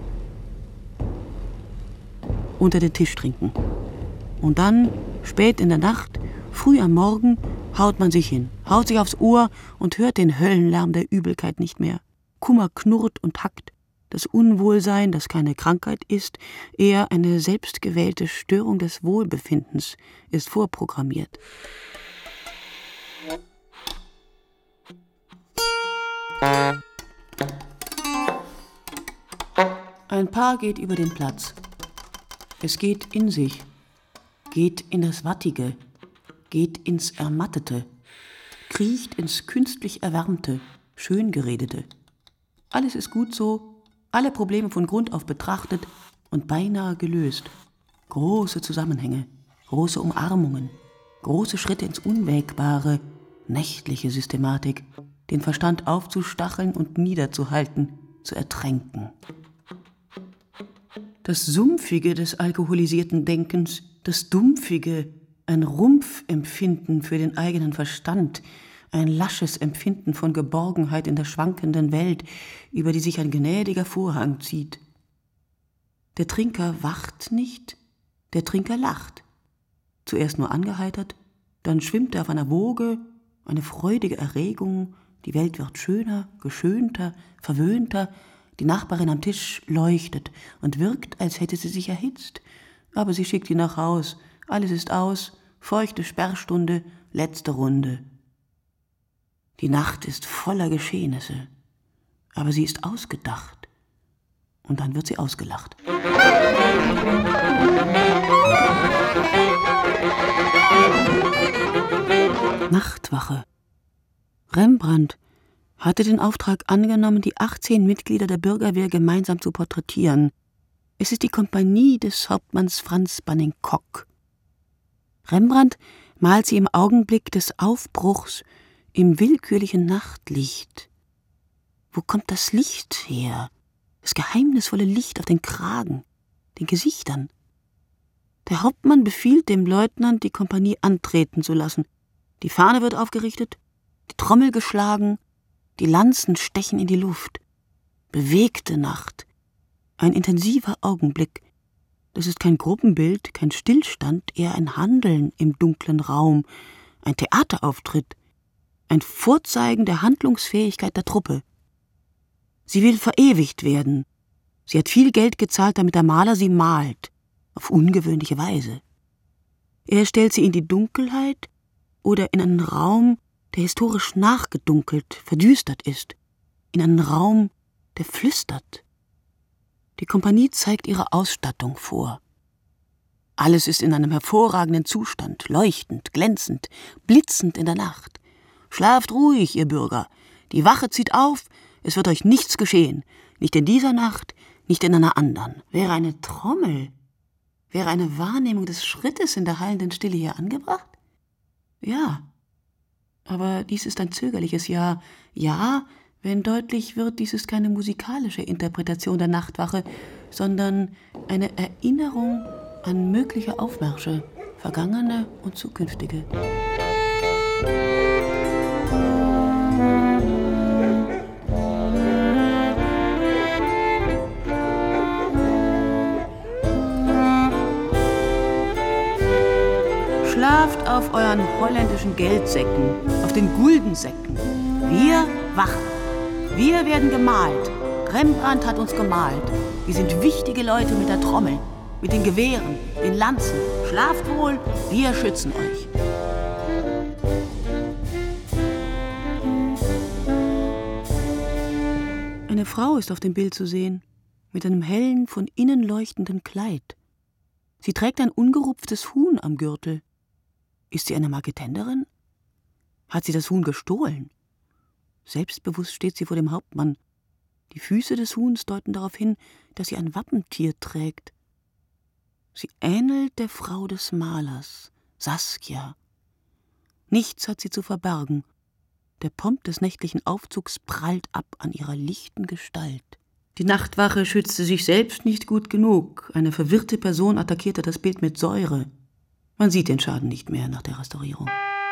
Unter den Tisch trinken. Und dann, spät in der Nacht, früh am Morgen, haut man sich hin, haut sich aufs Ohr und hört den Höllenlärm der Übelkeit nicht mehr. Kummer knurrt und hackt. Das Unwohlsein, das keine Krankheit ist, eher eine selbstgewählte Störung des Wohlbefindens, ist vorprogrammiert. Ein Paar geht über den Platz. Es geht in sich, geht in das Wattige, geht ins Ermattete, kriecht ins künstlich Erwärmte, Schöngeredete. Alles ist gut so, alle Probleme von Grund auf betrachtet und beinahe gelöst. Große Zusammenhänge, große Umarmungen, große Schritte ins Unwägbare, nächtliche Systematik, den Verstand aufzustacheln und niederzuhalten, zu ertränken. Das Sumpfige des alkoholisierten Denkens, das Dumpfige, ein Rumpfempfinden für den eigenen Verstand, ein lasches Empfinden von Geborgenheit in der schwankenden Welt, über die sich ein gnädiger Vorhang zieht. Der Trinker wacht nicht, der Trinker lacht. Zuerst nur angeheitert, dann schwimmt er auf einer Woge, eine freudige Erregung, die Welt wird schöner, geschönter, verwöhnter, die Nachbarin am Tisch leuchtet und wirkt, als hätte sie sich erhitzt. Aber sie schickt ihn nach Haus. Alles ist aus, feuchte Sperrstunde, letzte Runde. Die Nacht ist voller Geschehnisse, aber sie ist ausgedacht. Und dann wird sie ausgelacht. Nachtwache. Rembrandt hatte den Auftrag angenommen, die achtzehn Mitglieder der Bürgerwehr gemeinsam zu porträtieren. Es ist die Kompanie des Hauptmanns Franz Banning-Kock. Rembrandt malt sie im Augenblick des Aufbruchs, im willkürlichen Nachtlicht. Wo kommt das Licht her? Das geheimnisvolle Licht auf den Kragen, den Gesichtern. Der Hauptmann befiehlt dem Leutnant, die Kompanie antreten zu lassen. Die Fahne wird aufgerichtet, die Trommel geschlagen, die Lanzen stechen in die Luft. Bewegte Nacht, ein intensiver Augenblick. Das ist kein Gruppenbild, kein Stillstand, eher ein Handeln im dunklen Raum, ein Theaterauftritt, ein Vorzeigen der Handlungsfähigkeit der Truppe. Sie will verewigt werden. Sie hat viel Geld gezahlt, damit der Maler sie malt, auf ungewöhnliche Weise. Er stellt sie in die Dunkelheit oder in einen Raum, der historisch nachgedunkelt, verdüstert ist, in einen Raum, der flüstert. Die Kompanie zeigt ihre Ausstattung vor. Alles ist in einem hervorragenden Zustand, leuchtend, glänzend, blitzend in der Nacht. Schlaft ruhig, ihr Bürger. Die Wache zieht auf, es wird euch nichts geschehen. Nicht in dieser Nacht, nicht in einer anderen. Wäre eine Trommel, wäre eine Wahrnehmung des Schrittes in der hallenden Stille hier angebracht? Ja. Aber dies ist ein zögerliches Ja. Ja, wenn deutlich wird, dies ist keine musikalische Interpretation der Nachtwache, sondern eine Erinnerung an mögliche Aufmärsche, vergangene und zukünftige. Schlaft auf euren holländischen Geldsäcken, auf den Guldensäcken. Wir wachen. Wir werden gemalt. Rembrandt hat uns gemalt. Wir sind wichtige Leute mit der Trommel, mit den Gewehren, den Lanzen. Schlaft wohl, wir schützen euch. Eine Frau ist auf dem Bild zu sehen, mit einem hellen, von innen leuchtenden Kleid. Sie trägt ein ungerupftes Huhn am Gürtel. Ist sie eine Marketenderin? Hat sie das Huhn gestohlen? Selbstbewusst steht sie vor dem Hauptmann. Die Füße des Huhns deuten darauf hin, dass sie ein Wappentier trägt. Sie ähnelt der Frau des Malers, Saskia. Nichts hat sie zu verbergen. Der Pomp des nächtlichen Aufzugs prallt ab an ihrer lichten Gestalt. Die Nachtwache schützte sich selbst nicht gut genug. Eine verwirrte Person attackierte das Bild mit Säure. Man sieht den Schaden nicht mehr nach der Restaurierung.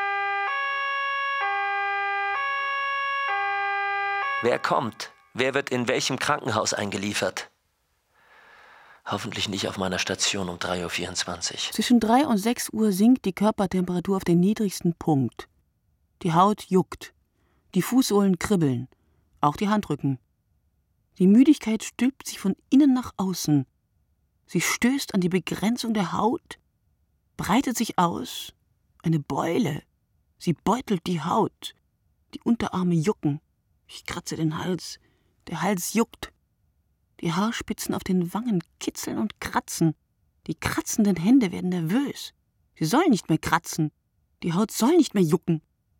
Wer kommt? Wer wird in welchem Krankenhaus eingeliefert? Hoffentlich nicht auf meiner Station um drei Uhr vierundzwanzig. Zwischen drei und sechs Uhr sinkt die Körpertemperatur auf den niedrigsten Punkt. Die Haut juckt, die Fußsohlen kribbeln, auch die Handrücken. Die Müdigkeit stülpt sich von innen nach außen. Sie stößt an die Begrenzung der Haut, breitet sich aus, eine Beule. Sie beutelt die Haut. Die Unterarme jucken. Ich kratze den Hals. Der Hals juckt. Die Haarspitzen auf den Wangen kitzeln und kratzen. Die kratzenden Hände werden nervös. Sie sollen nicht mehr kratzen. Die Haut soll nicht mehr jucken.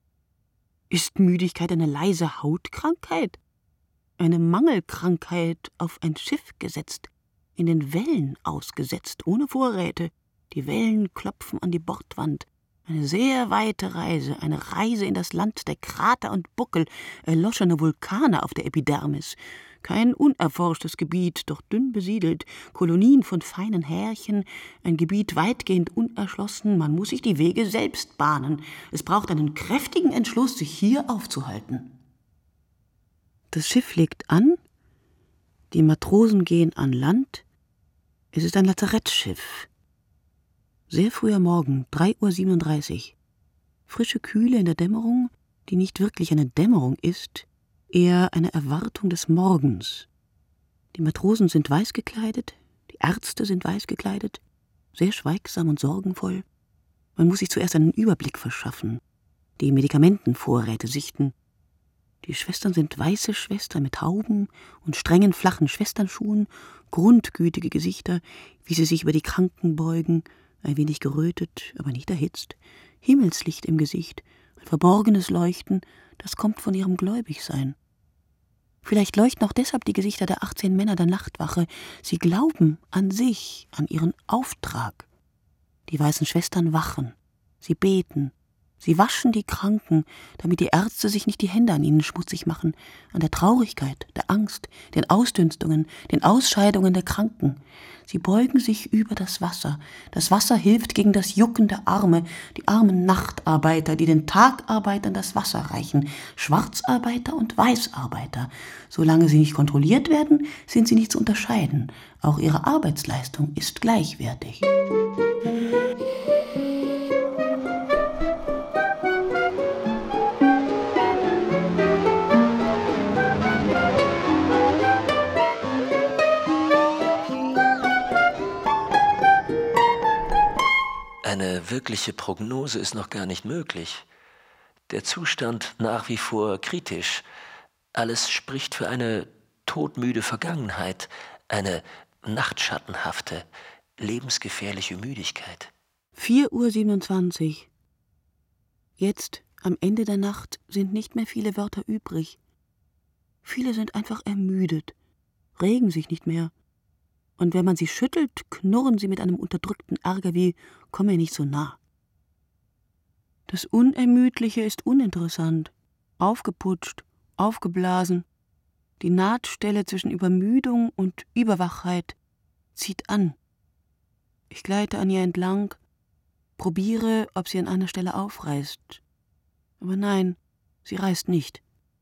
Ist Müdigkeit eine leise Hautkrankheit? Eine Mangelkrankheit auf ein Schiff gesetzt, in den Wellen ausgesetzt, ohne Vorräte. Die Wellen klopfen an die Bordwand. Eine sehr weite Reise, eine Reise in das Land der Krater und Buckel, erloschene Vulkane auf der Epidermis. Kein unerforschtes Gebiet, doch dünn besiedelt, Kolonien von feinen Härchen, ein Gebiet weitgehend unerschlossen, man muss sich die Wege selbst bahnen. Es braucht einen kräftigen Entschluss, sich hier aufzuhalten. Das Schiff legt an, die Matrosen gehen an Land. Es ist ein Lazarettschiff. Sehr früher Morgen, drei Uhr siebenunddreißig. Frische Kühle in der Dämmerung, die nicht wirklich eine Dämmerung ist, eher eine Erwartung des Morgens. Die Matrosen sind weiß gekleidet, die Ärzte sind weiß gekleidet, sehr schweigsam und sorgenvoll. Man muss sich zuerst einen Überblick verschaffen, die Medikamentenvorräte sichten. Die Schwestern sind weiße Schwestern mit Hauben und strengen, flachen Schwesternschuhen, grundgütige Gesichter, wie sie sich über die Kranken beugen, ein wenig gerötet, aber nicht erhitzt, Himmelslicht im Gesicht, ein verborgenes Leuchten, das kommt von ihrem Gläubigsein. Vielleicht leuchten auch deshalb die Gesichter der achtzehn Männer der Nachtwache. Sie glauben an sich, an ihren Auftrag. Die weißen Schwestern wachen, sie beten, sie waschen die Kranken, damit die Ärzte sich nicht die Hände an ihnen schmutzig machen, an der Traurigkeit, der Angst, den Ausdünstungen, den Ausscheidungen der Kranken. Sie beugen sich über das Wasser. Das Wasser hilft gegen das Jucken der Arme, die armen Nachtarbeiter, die den Tagarbeitern das Wasser reichen, Schwarzarbeiter und Weißarbeiter. Solange sie nicht kontrolliert werden, sind sie nicht zu unterscheiden. Auch ihre Arbeitsleistung ist gleichwertig. Eine wirkliche Prognose ist noch gar nicht möglich. Der Zustand nach wie vor kritisch. Alles spricht für eine todmüde Vergangenheit, eine nachtschattenhafte, lebensgefährliche Müdigkeit. vier Uhr siebenundzwanzig. Jetzt, am Ende der Nacht, sind nicht mehr viele Wörter übrig. Viele sind einfach ermüdet, regen sich nicht mehr. Und wenn man sie schüttelt, knurren sie mit einem unterdrückten Ärger wie »komm mir nicht so nah«. Das Unermüdliche ist uninteressant, aufgeputscht, aufgeblasen. Die Nahtstelle zwischen Übermüdung und Überwachheit zieht an. Ich gleite an ihr entlang, probiere, ob sie an einer Stelle aufreißt. Aber nein, sie reißt nicht.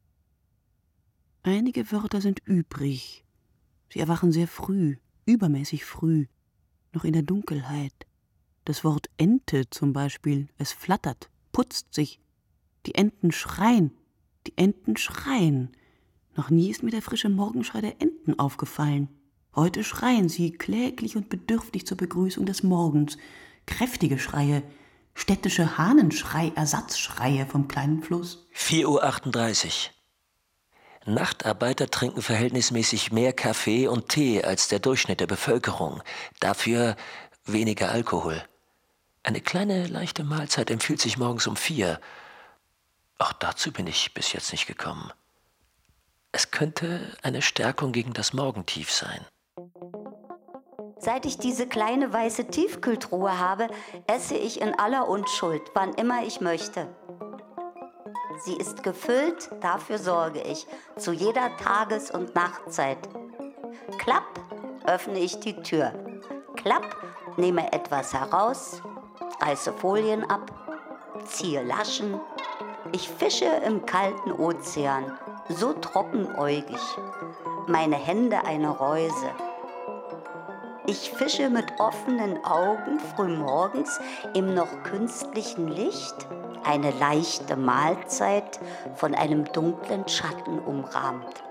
Einige Wörter sind übrig. Sie erwachen sehr früh. Übermäßig früh, noch in der Dunkelheit. Das Wort Ente zum Beispiel, es flattert, putzt sich. Die Enten schreien, die Enten schreien. Noch nie ist mir der frische Morgenschrei der Enten aufgefallen. Heute schreien sie kläglich und bedürftig zur Begrüßung des Morgens. Kräftige Schreie, städtische Hahnenschrei, Ersatzschreie vom kleinen Fluss. vier Uhr achtunddreißig. Nachtarbeiter trinken verhältnismäßig mehr Kaffee und Tee als der Durchschnitt der Bevölkerung. Dafür weniger Alkohol. Eine kleine, leichte Mahlzeit empfiehlt sich morgens um vier. Auch dazu bin ich bis jetzt nicht gekommen. Es könnte eine Stärkung gegen das Morgentief sein. Seit ich diese kleine weiße Tiefkühltruhe habe, esse ich in aller Unschuld, wann immer ich möchte. Sie ist gefüllt, dafür sorge ich, zu jeder Tages- und Nachtzeit. Klapp, öffne ich die Tür. Klapp, nehme etwas heraus, reiße Folien ab, ziehe Laschen. Ich fische im kalten Ozean, so trockenäugig, meine Hände eine Reuse. Ich fische mit offenen Augen frühmorgens im noch künstlichen Licht, eine leichte Mahlzeit von einem dunklen Schatten umrahmt.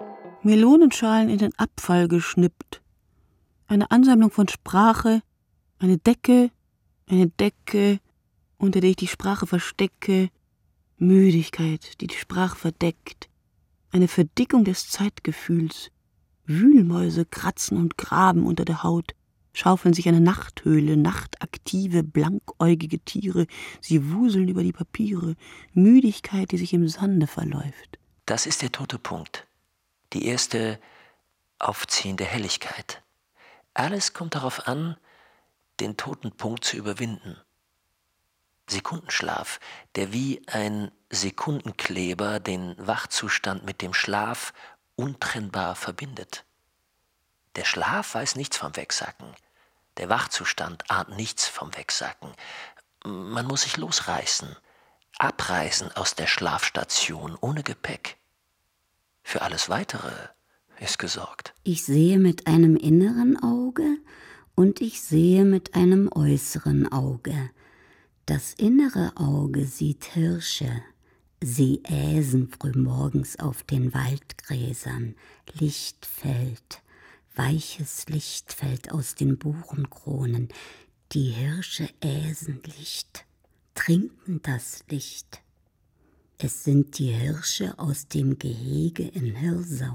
Melonenschalen in den Abfall geschnippt. Eine Ansammlung von Sprache, eine Decke, eine Decke, unter der ich die Sprache verstecke, Müdigkeit, die die Sprache verdeckt, eine Verdickung des Zeitgefühls, Wühlmäuse kratzen und graben unter der Haut, schaufeln sich eine Nachthöhle, nachtaktive, blankäugige Tiere, sie wuseln über die Papiere, Müdigkeit, die sich im Sande verläuft. Das ist der tote Punkt, die erste aufziehende Helligkeit. Alles kommt darauf an, den toten Punkt zu überwinden. Sekundenschlaf, der wie ein Sekundenkleber den Wachzustand mit dem Schlaf untrennbar verbindet. Der Schlaf weiß nichts vom Wegsacken. Der Wachzustand ahnt nichts vom Wegsacken. Man muss sich losreißen, abreisen aus der Schlafstation ohne Gepäck. Für alles Weitere ist gesorgt. Ich sehe mit einem inneren Auge und ich sehe mit einem äußeren Auge. Das innere Auge sieht Hirsche. Sie äsen frühmorgens auf den Waldgräsern. Licht fällt, weiches Licht fällt aus den Buchenkronen. Die Hirsche äsen Licht, trinken das Licht. Es sind die Hirsche aus dem Gehege in Hirsau.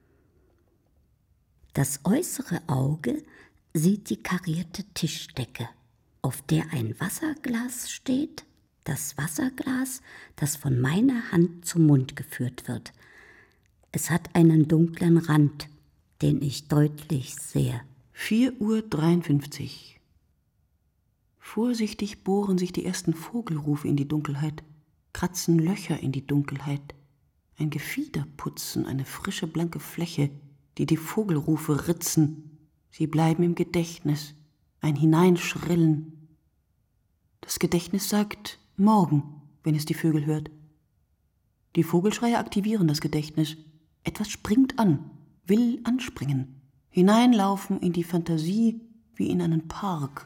Das äußere Auge sieht die karierte Tischdecke, auf der ein Wasserglas steht, das Wasserglas, das von meiner Hand zum Mund geführt wird. Es hat einen dunklen Rand, den ich deutlich sehe. vier Uhr dreiundfünfzig. Vorsichtig bohren sich die ersten Vogelrufe in die Dunkelheit, kratzen Löcher in die Dunkelheit. Ein Gefiederputzen, eine frische, blanke Fläche, die die Vogelrufe ritzen. Sie bleiben im Gedächtnis, ein Hineinschrillen. Das Gedächtnis sagt morgen, wenn es die Vögel hört. Die Vogelschreie aktivieren das Gedächtnis. Etwas springt an, will anspringen. Hineinlaufen in die Fantasie wie in einen Park.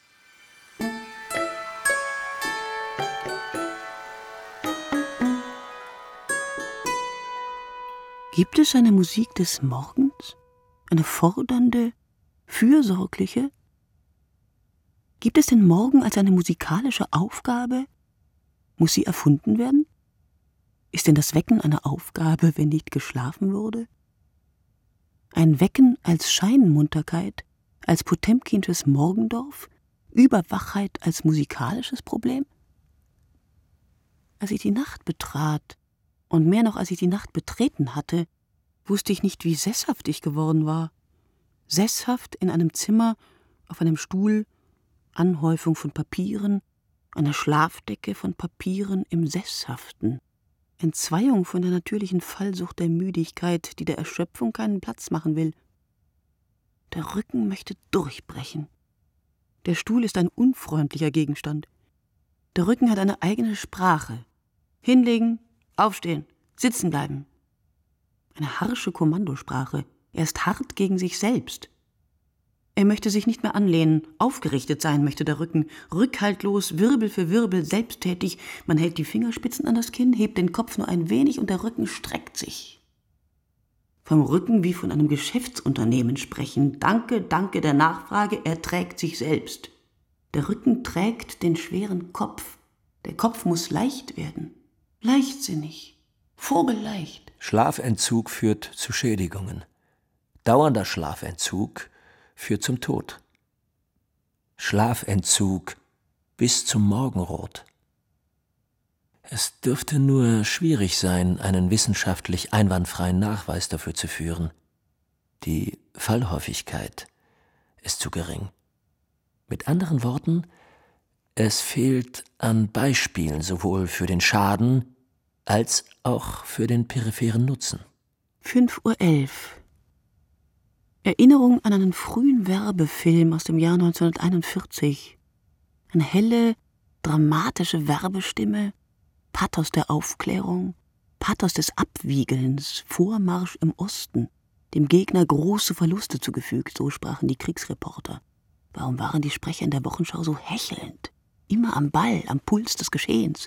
Gibt es eine Musik des Morgens? Eine fordernde, fürsorgliche? Gibt es den Morgen als eine musikalische Aufgabe? Muss sie erfunden werden? Ist denn das Wecken eine Aufgabe, wenn nicht geschlafen wurde? Ein Wecken als Scheinmunterkeit, als Potemkinsches Morgendorf, Überwachheit als musikalisches Problem? Als ich die Nacht betrat, und mehr noch als ich die Nacht betreten hatte, wusste ich nicht, wie sesshaft ich geworden war. Sesshaft in einem Zimmer, auf einem Stuhl, Anhäufung von Papieren, einer Schlafdecke von Papieren im Sesshaften. Entzweiung von der natürlichen Fallsucht der Müdigkeit, die der Erschöpfung keinen Platz machen will. Der Rücken möchte durchbrechen. Der Stuhl ist ein unfreundlicher Gegenstand. Der Rücken hat eine eigene Sprache. Hinlegen, aufstehen, sitzen bleiben. Eine harsche Kommandosprache. Er ist hart gegen sich selbst. Er möchte sich nicht mehr anlehnen. Aufgerichtet sein möchte der Rücken. Rückhaltlos, Wirbel für Wirbel, selbsttätig. Man hält die Fingerspitzen an das Kinn, hebt den Kopf nur ein wenig und der Rücken streckt sich. Vom Rücken wie von einem Geschäftsunternehmen sprechen. Danke, danke der Nachfrage, er trägt sich selbst. Der Rücken trägt den schweren Kopf. Der Kopf muss leicht werden. Leichtsinnig. Vogelleicht. Schlafentzug führt zu Schädigungen. Dauernder Schlafentzug führt zum Tod. Schlafentzug bis zum Morgenrot. Es dürfte nur schwierig sein, einen wissenschaftlich einwandfreien Nachweis dafür zu führen. Die Fallhäufigkeit ist zu gering. Mit anderen Worten, es fehlt an Beispielen sowohl für den Schaden als auch für den peripheren Nutzen. fünf Uhr elf. Erinnerung an einen frühen Werbefilm aus dem Jahr neunzehnhunderteinundvierzig. Eine helle, dramatische Werbestimme, Pathos der Aufklärung, Pathos des Abwiegelns, Vormarsch im Osten, dem Gegner große Verluste zugefügt, so sprachen die Kriegsreporter. Warum waren die Sprecher in der Wochenschau so hechelnd? Immer am Ball, am Puls des Geschehens.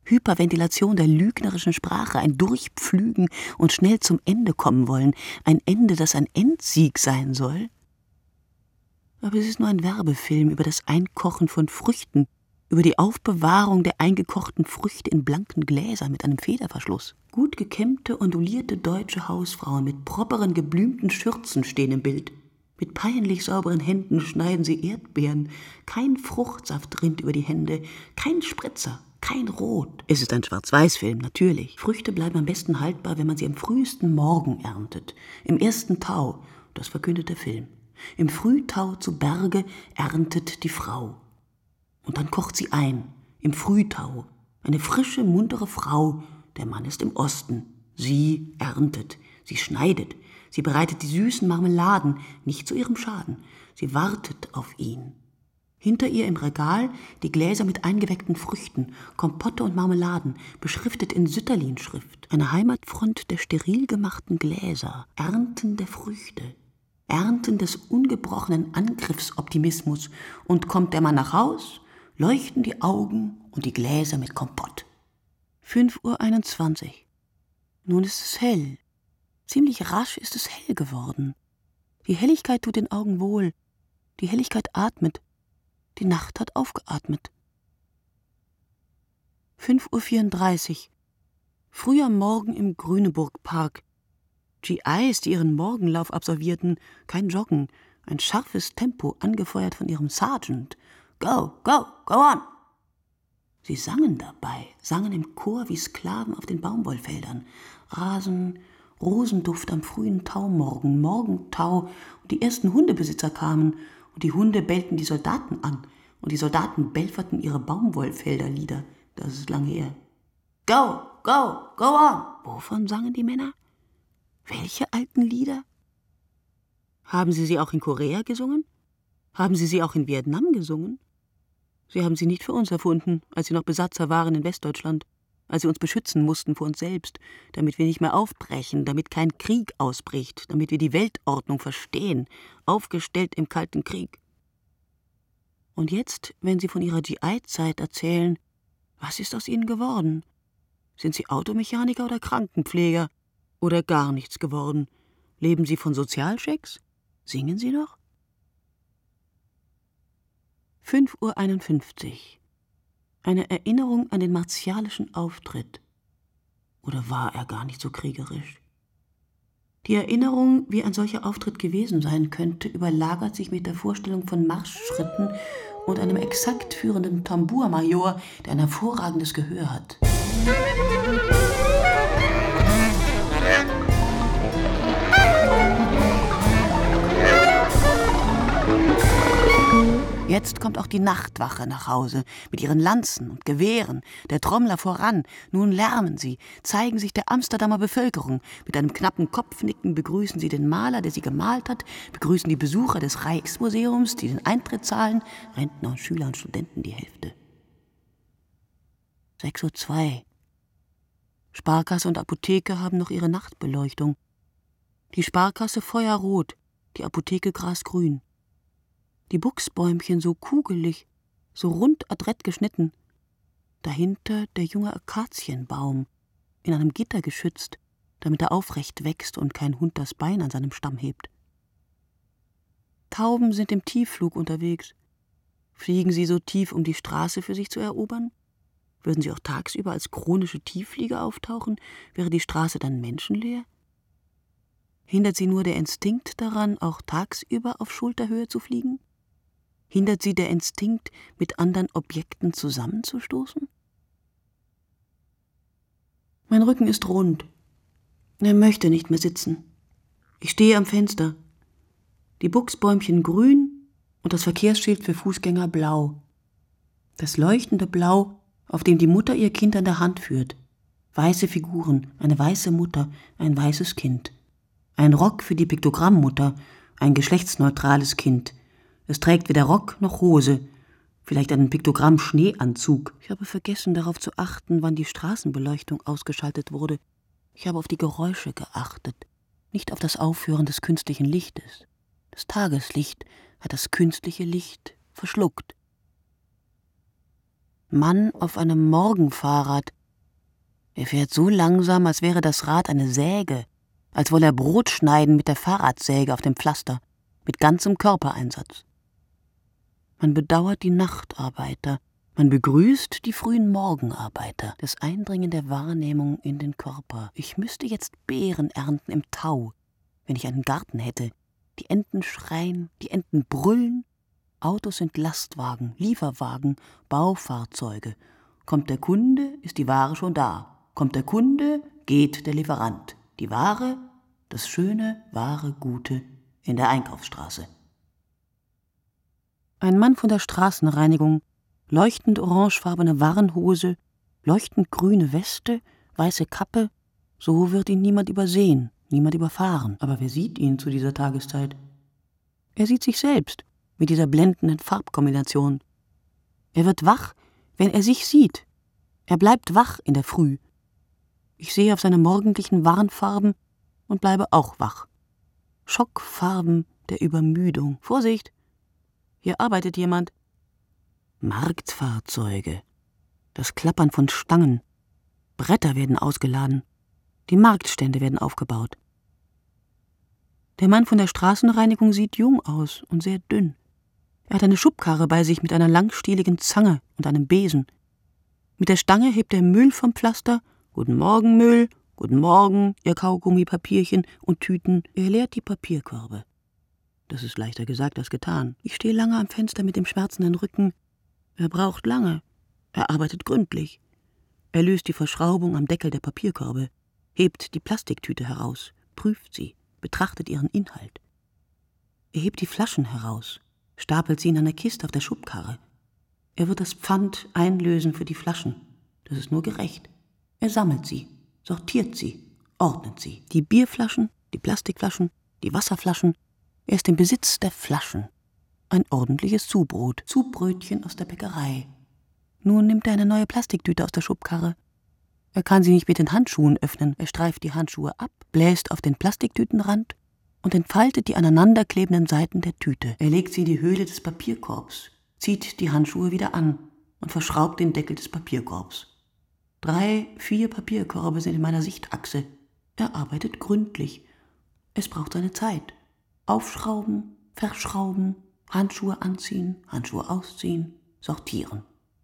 Hyperventilation der lügnerischen Sprache, ein Durchpflügen und schnell zum Ende kommen wollen, ein Ende, das ein Endsieg sein soll? Aber es ist nur ein Werbefilm über das Einkochen von Früchten, über die Aufbewahrung der eingekochten Früchte in blanken Gläsern mit einem Federverschluss. Gut gekämmte, ondulierte deutsche Hausfrauen mit properen, geblümten Schürzen stehen im Bild. Mit peinlich sauberen Händen schneiden sie Erdbeeren. Kein Fruchtsaft rinnt über die Hände, kein Spritzer, kein Rot. Es ist ein Schwarz-Weiß-Film, natürlich. Früchte bleiben am besten haltbar, wenn man sie am frühesten Morgen erntet. Im ersten Tau, das verkündet der Film. Im Frühtau zu Berge erntet die Frau. Und dann kocht sie ein, im Frühtau. Eine frische, muntere Frau, der Mann ist im Osten. Sie erntet, sie schneidet, sie bereitet die süßen Marmeladen, nicht zu ihrem Schaden. Sie wartet auf ihn. Hinter ihr im Regal die Gläser mit eingeweckten Früchten, Kompotte und Marmeladen, beschriftet in Sütterlin-Schrift. Eine Heimatfront der steril gemachten Gläser, Ernten der Früchte. Ernten des ungebrochenen Angriffsoptimismus. Und kommt der Mann nach Haus, leuchten die Augen und die Gläser mit Kompott. fünf Uhr einundzwanzig. Nun ist es hell. Ziemlich rasch ist es hell geworden. Die Helligkeit tut den Augen wohl. Die Helligkeit atmet. Die Nacht hat aufgeatmet. fünf Uhr vierunddreißig. Früh am Morgen im Grüneburg-Park. G Is, die ihren Morgenlauf absolvierten, kein Joggen, ein scharfes Tempo, angefeuert von ihrem Sergeant. Go, go, go on! Sie sangen dabei, sangen im Chor wie Sklaven auf den Baumwollfeldern. Rasen, Rosenduft am frühen Taumorgen, Morgentau, und die ersten Hundebesitzer kamen, und die Hunde bellten die Soldaten an, und die Soldaten belferten ihre Baumwollfelderlieder. Das ist lange her. Go, go, go on! Wovon sangen die Männer? Welche alten Lieder? Haben Sie sie auch in Korea gesungen? Haben Sie sie auch in Vietnam gesungen? Sie haben sie nicht für uns erfunden, als sie noch Besatzer waren in Westdeutschland, als sie uns beschützen mussten vor uns selbst, damit wir nicht mehr aufbrechen, damit kein Krieg ausbricht, damit wir die Weltordnung verstehen, aufgestellt im Kalten Krieg. Und jetzt, wenn Sie von Ihrer G I-Zeit erzählen, was ist aus Ihnen geworden? Sind Sie Automechaniker oder Krankenpfleger? Oder gar nichts geworden? Leben Sie von Sozialschecks? Singen Sie noch? fünf Uhr einundfünfzig. Eine Erinnerung an den martialischen Auftritt. Oder war er gar nicht so kriegerisch? Die Erinnerung, wie ein solcher Auftritt gewesen sein könnte, überlagert sich mit der Vorstellung von Marschschritten und einem exakt führenden Tambourmajor, der ein hervorragendes Gehör hat. Jetzt kommt auch die Nachtwache nach Hause, mit ihren Lanzen und Gewehren, der Trommler voran. Nun lärmen sie, zeigen sich der Amsterdamer Bevölkerung. Mit einem knappen Kopfnicken begrüßen sie den Maler, der sie gemalt hat, begrüßen die Besucher des Rijksmuseums, die den Eintritt zahlen, Rentner und Schüler und Studenten die Hälfte. sechs Uhr zwei. Sparkasse und Apotheke haben noch ihre Nachtbeleuchtung. Die Sparkasse feuerrot, die Apotheke grasgrün. Die Buchsbäumchen so kugelig, so rund adrett geschnitten. Dahinter der junge Akazienbaum, in einem Gitter geschützt, damit er aufrecht wächst und kein Hund das Bein an seinem Stamm hebt. Tauben sind im Tiefflug unterwegs. Fliegen sie so tief, um die Straße für sich zu erobern? Würden sie auch tagsüber als chronische Tiefflieger auftauchen, wäre die Straße dann menschenleer? Hindert sie nur der Instinkt daran, auch tagsüber auf Schulterhöhe zu fliegen? Hindert sie der Instinkt, mit anderen Objekten zusammenzustoßen? Mein Rücken ist rund. Er möchte nicht mehr sitzen. Ich stehe am Fenster. Die Buchsbäumchen grün und das Verkehrsschild für Fußgänger blau. Das leuchtende Blau, auf dem die Mutter ihr Kind an der Hand führt. Weiße Figuren, eine weiße Mutter, ein weißes Kind. Ein Rock für die Piktogrammmutter, ein geschlechtsneutrales Kind. Es trägt weder Rock noch Hose, vielleicht einen Piktogramm-Schneeanzug. Ich habe vergessen, darauf zu achten, wann die Straßenbeleuchtung ausgeschaltet wurde. Ich habe auf die Geräusche geachtet, nicht auf das Aufhören des künstlichen Lichtes. Das Tageslicht hat das künstliche Licht verschluckt. Mann auf einem Morgenfahrrad Er fährt so langsam, als wäre das Rad eine Säge, als wolle er Brot schneiden mit der Fahrradsäge auf dem Pflaster, mit ganzem Körpereinsatz. Man bedauert die Nachtarbeiter, man begrüßt die frühen Morgenarbeiter, das Eindringen der Wahrnehmung in den Körper. Ich müsste jetzt Beeren ernten im Tau, wenn ich einen Garten hätte. Die Enten schreien, die Enten brüllen. Autos sind Lastwagen, Lieferwagen, Baufahrzeuge. Kommt der Kunde, ist die Ware schon da. Kommt der Kunde, geht der Lieferant. Die Ware, das schöne, wahre, Gute in der Einkaufsstraße. Ein Mann von der Straßenreinigung, leuchtend orangefarbene Warrenhose, leuchtend grüne Weste, weiße Kappe, so wird ihn niemand übersehen, niemand überfahren. Aber wer sieht ihn zu dieser Tageszeit? Er sieht sich selbst mit dieser blendenden Farbkombination. Er wird wach, wenn er sich sieht. Er bleibt wach in der Früh. Ich sehe auf seine morgendlichen Warnfarben und bleibe auch wach. Schockfarben der Übermüdung. Vorsicht! Hier arbeitet jemand. Marktfahrzeuge. Das Klappern von Stangen. Bretter werden ausgeladen. Die Marktstände werden aufgebaut. Der Mann von der Straßenreinigung sieht jung aus und sehr dünn. Er hat eine Schubkarre bei sich mit einer langstieligen Zange und einem Besen. Mit der Stange hebt er Müll vom Pflaster. Guten Morgen, Müll. Guten Morgen, ihr Kaugummipapierchen und Tüten. Er leert die Papierkörbe. Das ist leichter gesagt als getan. Ich stehe lange am Fenster mit dem schmerzenden Rücken. Er braucht lange. Er arbeitet gründlich. Er löst die Verschraubung am Deckel der Papierkörbe, hebt die Plastiktüte heraus, prüft sie, betrachtet ihren Inhalt. Er hebt die Flaschen heraus, stapelt sie in einer Kiste auf der Schubkarre. Er wird das Pfand einlösen für die Flaschen. Das ist nur gerecht. Er sammelt sie, sortiert sie, ordnet sie. Die Bierflaschen, die Plastikflaschen, die Wasserflaschen. Er ist im Besitz der Flaschen. Ein ordentliches Zubrot, Zubrötchen aus der Bäckerei. Nun nimmt er eine neue Plastiktüte aus der Schubkarre. Er kann sie nicht mit den Handschuhen öffnen. Er streift die Handschuhe ab, bläst auf den Plastiktütenrand und entfaltet die aneinanderklebenden Seiten der Tüte. Er legt sie in die Höhle des Papierkorbs, zieht die Handschuhe wieder an und verschraubt den Deckel des Papierkorbs. Drei, vier Papierkörbe sind in meiner Sichtachse. Er arbeitet gründlich. Es braucht seine Zeit. Aufschrauben, verschrauben, Handschuhe anziehen, Handschuhe ausziehen, sortieren.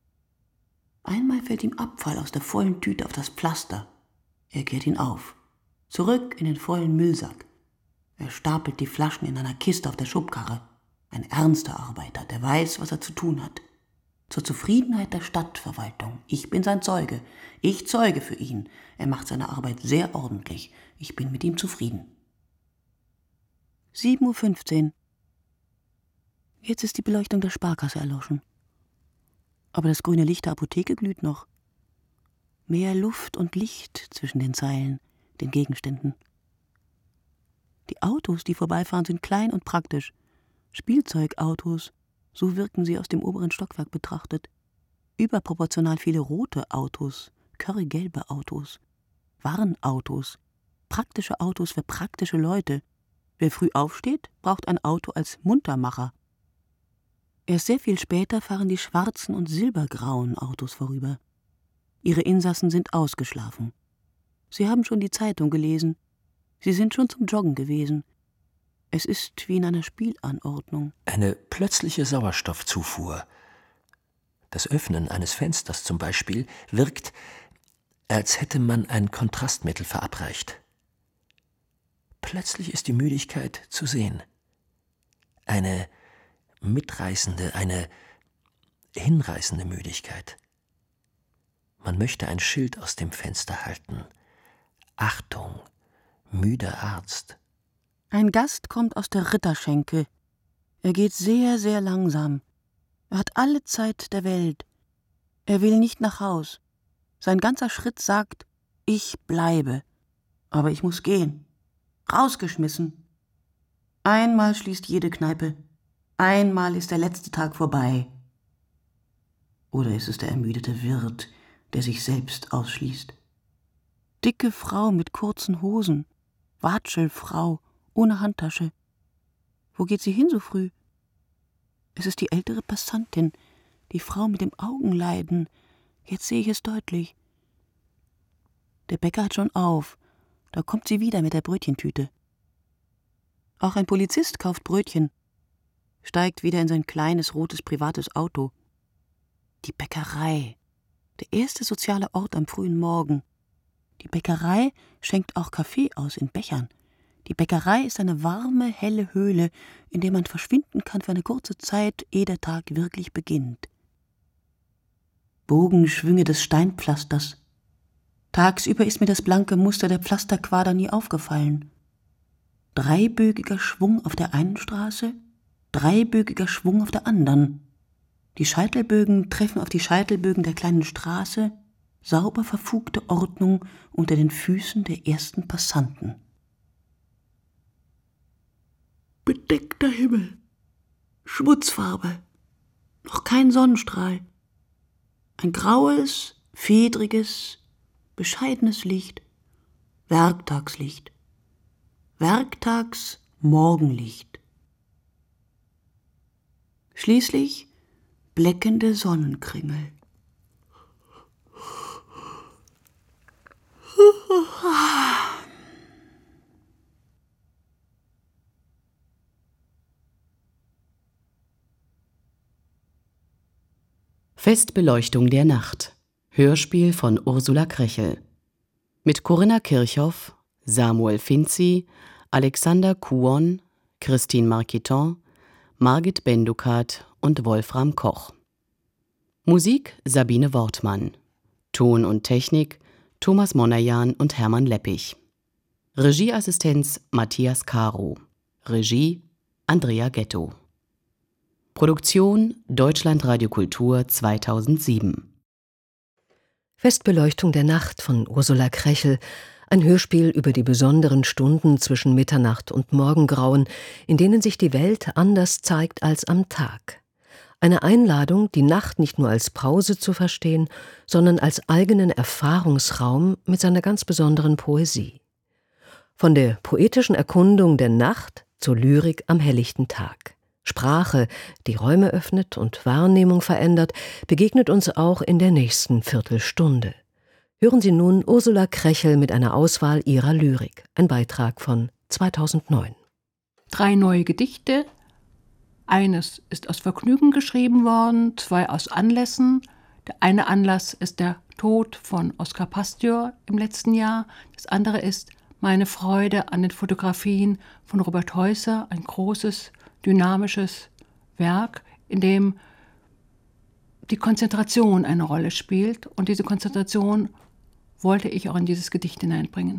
Einmal fällt ihm Abfall aus der vollen Tüte auf das Pflaster. Er kehrt ihn auf. Zurück in den vollen Müllsack. Er stapelt die Flaschen in einer Kiste auf der Schubkarre. Ein ernster Arbeiter, der weiß, was er zu tun hat. Zur Zufriedenheit der Stadtverwaltung. Ich bin sein Zeuge. Ich zeuge für ihn. Er macht seine Arbeit sehr ordentlich. Ich bin mit ihm zufrieden. sieben Uhr fünfzehn. Jetzt ist die Beleuchtung der Sparkasse erloschen. Aber das grüne Licht der Apotheke glüht noch. Mehr Luft und Licht zwischen den Zeilen, den Gegenständen. Die Autos, die vorbeifahren, sind klein und praktisch. Spielzeugautos, so wirken sie aus dem oberen Stockwerk betrachtet. Überproportional viele rote Autos, currygelbe Autos, Warnautos, praktische Autos für praktische Leute. Wer früh aufsteht, braucht ein Auto als Muntermacher. Erst sehr viel später fahren die schwarzen und silbergrauen Autos vorüber. Ihre Insassen sind ausgeschlafen. Sie haben schon die Zeitung gelesen. Sie sind schon zum Joggen gewesen. Es ist wie in einer Spielanordnung. Eine plötzliche Sauerstoffzufuhr. Das Öffnen eines Fensters zum Beispiel wirkt, als hätte man ein Kontrastmittel verabreicht. Plötzlich ist die Müdigkeit zu sehen. Eine mitreißende, eine hinreißende Müdigkeit. Man möchte ein Schild aus dem Fenster halten. Achtung, müder Arzt. Ein Gast kommt aus der Ritterschenke. Er geht sehr, sehr langsam. Er hat alle Zeit der Welt. Er will nicht nach Haus. Sein ganzer Schritt sagt, ich bleibe. Aber ich muss gehen. Rausgeschmissen. Einmal schließt jede Kneipe. Einmal ist der letzte Tag vorbei. Oder ist es der ermüdete Wirt, der sich selbst ausschließt? Dicke Frau mit kurzen Hosen. Watschelfrau, ohne Handtasche. Wo geht sie hin so früh? Es ist die ältere Passantin, die Frau mit dem Augenleiden. Jetzt sehe ich es deutlich. Der Bäcker hat schon auf. Da kommt sie wieder mit der Brötchentüte. Auch ein Polizist kauft Brötchen, steigt wieder in sein kleines, rotes, privates Auto. Die Bäckerei, der erste soziale Ort am frühen Morgen. Die Bäckerei schenkt auch Kaffee aus in Bechern. Die Bäckerei ist eine warme, helle Höhle, in der man verschwinden kann für eine kurze Zeit, ehe der Tag wirklich beginnt. Bogenschwünge des Steinpflasters. Tagsüber ist mir das blanke Muster der Pflasterquader nie aufgefallen. Dreibögiger Schwung auf der einen Straße, dreibögiger Schwung auf der anderen. Die Scheitelbögen treffen auf die Scheitelbögen der kleinen Straße, sauber verfugte Ordnung unter den Füßen der ersten Passanten. Bedeckter Himmel, Schmutzfarbe, noch kein Sonnenstrahl. Ein graues, fedriges, bescheidenes Licht, Werktagslicht, Werktags-Morgenlicht. Schließlich bleckende Sonnenkringel. Festbeleuchtung der Nacht. Hörspiel von Ursula Krechel. Mit Corinna Kirchhoff, Samuel Finzi, Alexander Kuon, Christine Marquiton, Margit Bendukat und Wolfram Koch. Musik Sabine Wortmann. Ton und Technik Thomas Monajan und Hermann Leppich. Regieassistenz Matthias Caro. Regie Andrea Ghetto. Produktion Deutschlandradio Kultur zweitausendsieben. Festbeleuchtung der Nacht von Ursula Krechel, ein Hörspiel über die besonderen Stunden zwischen Mitternacht und Morgengrauen, in denen sich die Welt anders zeigt als am Tag. Eine Einladung, die Nacht nicht nur als Pause zu verstehen, sondern als eigenen Erfahrungsraum mit seiner ganz besonderen Poesie. Von der poetischen Erkundung der Nacht zur Lyrik am helllichten Tag. Sprache, die Räume öffnet und Wahrnehmung verändert, begegnet uns auch in der nächsten Viertelstunde. Hören Sie nun Ursula Krechel mit einer Auswahl ihrer Lyrik. Ein Beitrag von zweitausendneun. Drei neue Gedichte. Eines ist aus Vergnügen geschrieben worden, zwei aus Anlässen. Der eine Anlass ist der Tod von Oskar Pastior im letzten Jahr. Das andere ist meine Freude an den Fotografien von Robert Heusser, ein großes, dynamisches Werk, in dem die Konzentration eine Rolle spielt. Und diese Konzentration wollte ich auch in dieses Gedicht hineinbringen.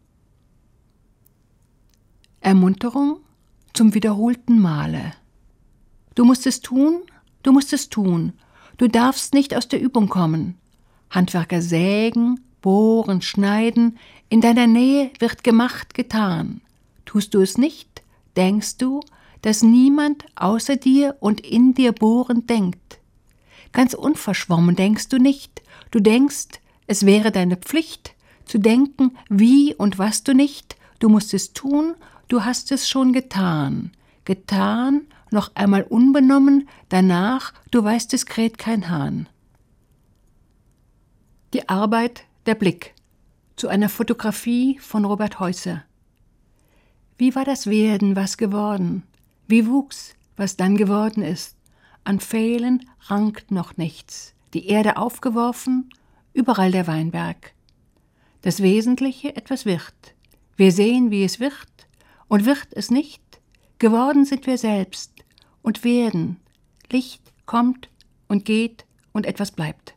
Ermunterung zum wiederholten Male. Du musst es tun, du musst es tun. Du darfst nicht aus der Übung kommen. Handwerker sägen, bohren, schneiden. In deiner Nähe wird gemacht, getan. Tust du es nicht, denkst du, dass niemand außer dir und in dir bohrend denkt. Ganz unverschwommen denkst du nicht. Du denkst, es wäre deine Pflicht, zu denken, wie und was du nicht. Du musst es tun, du hast es schon getan. Getan, noch einmal unbenommen, danach, du weißt, es kräht kein Hahn. Die Arbeit, der Blick, zu einer Fotografie von Robert Heusser. Wie war das Werden, was geworden? Wie wuchs, was dann geworden ist? An Pfählen rankt noch nichts. Die Erde aufgeworfen, überall der Weinberg. Das Wesentliche etwas wird. Wir sehen, wie es wird, und wird es nicht. Geworden sind wir selbst und werden. Licht kommt und geht und etwas bleibt.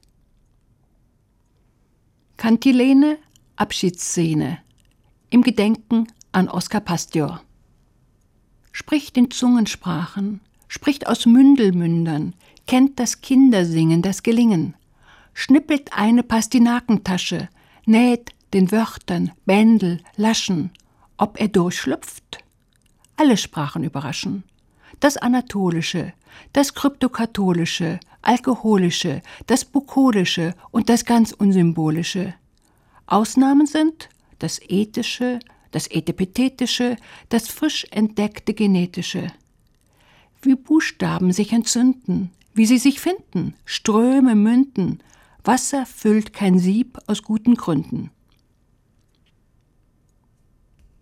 Kantilene, Abschiedsszene. Im Gedenken an Oskar Pastior. Spricht in Zungensprachen, spricht aus Mündelmündern, kennt das Kindersingen, das Gelingen, schnippelt eine Pastinakentasche, näht den Wörtern Bändel, Laschen, ob er durchschlüpft. Alle Sprachen überraschen. Das Anatolische, das Kryptokatholische, Alkoholische, das Bukolische und das ganz Unsymbolische. Ausnahmen sind das Ethische, das Etepetetische, das frisch entdeckte Genetische. Wie Buchstaben sich entzünden, wie sie sich finden, Ströme münden, Wasser füllt kein Sieb aus guten Gründen.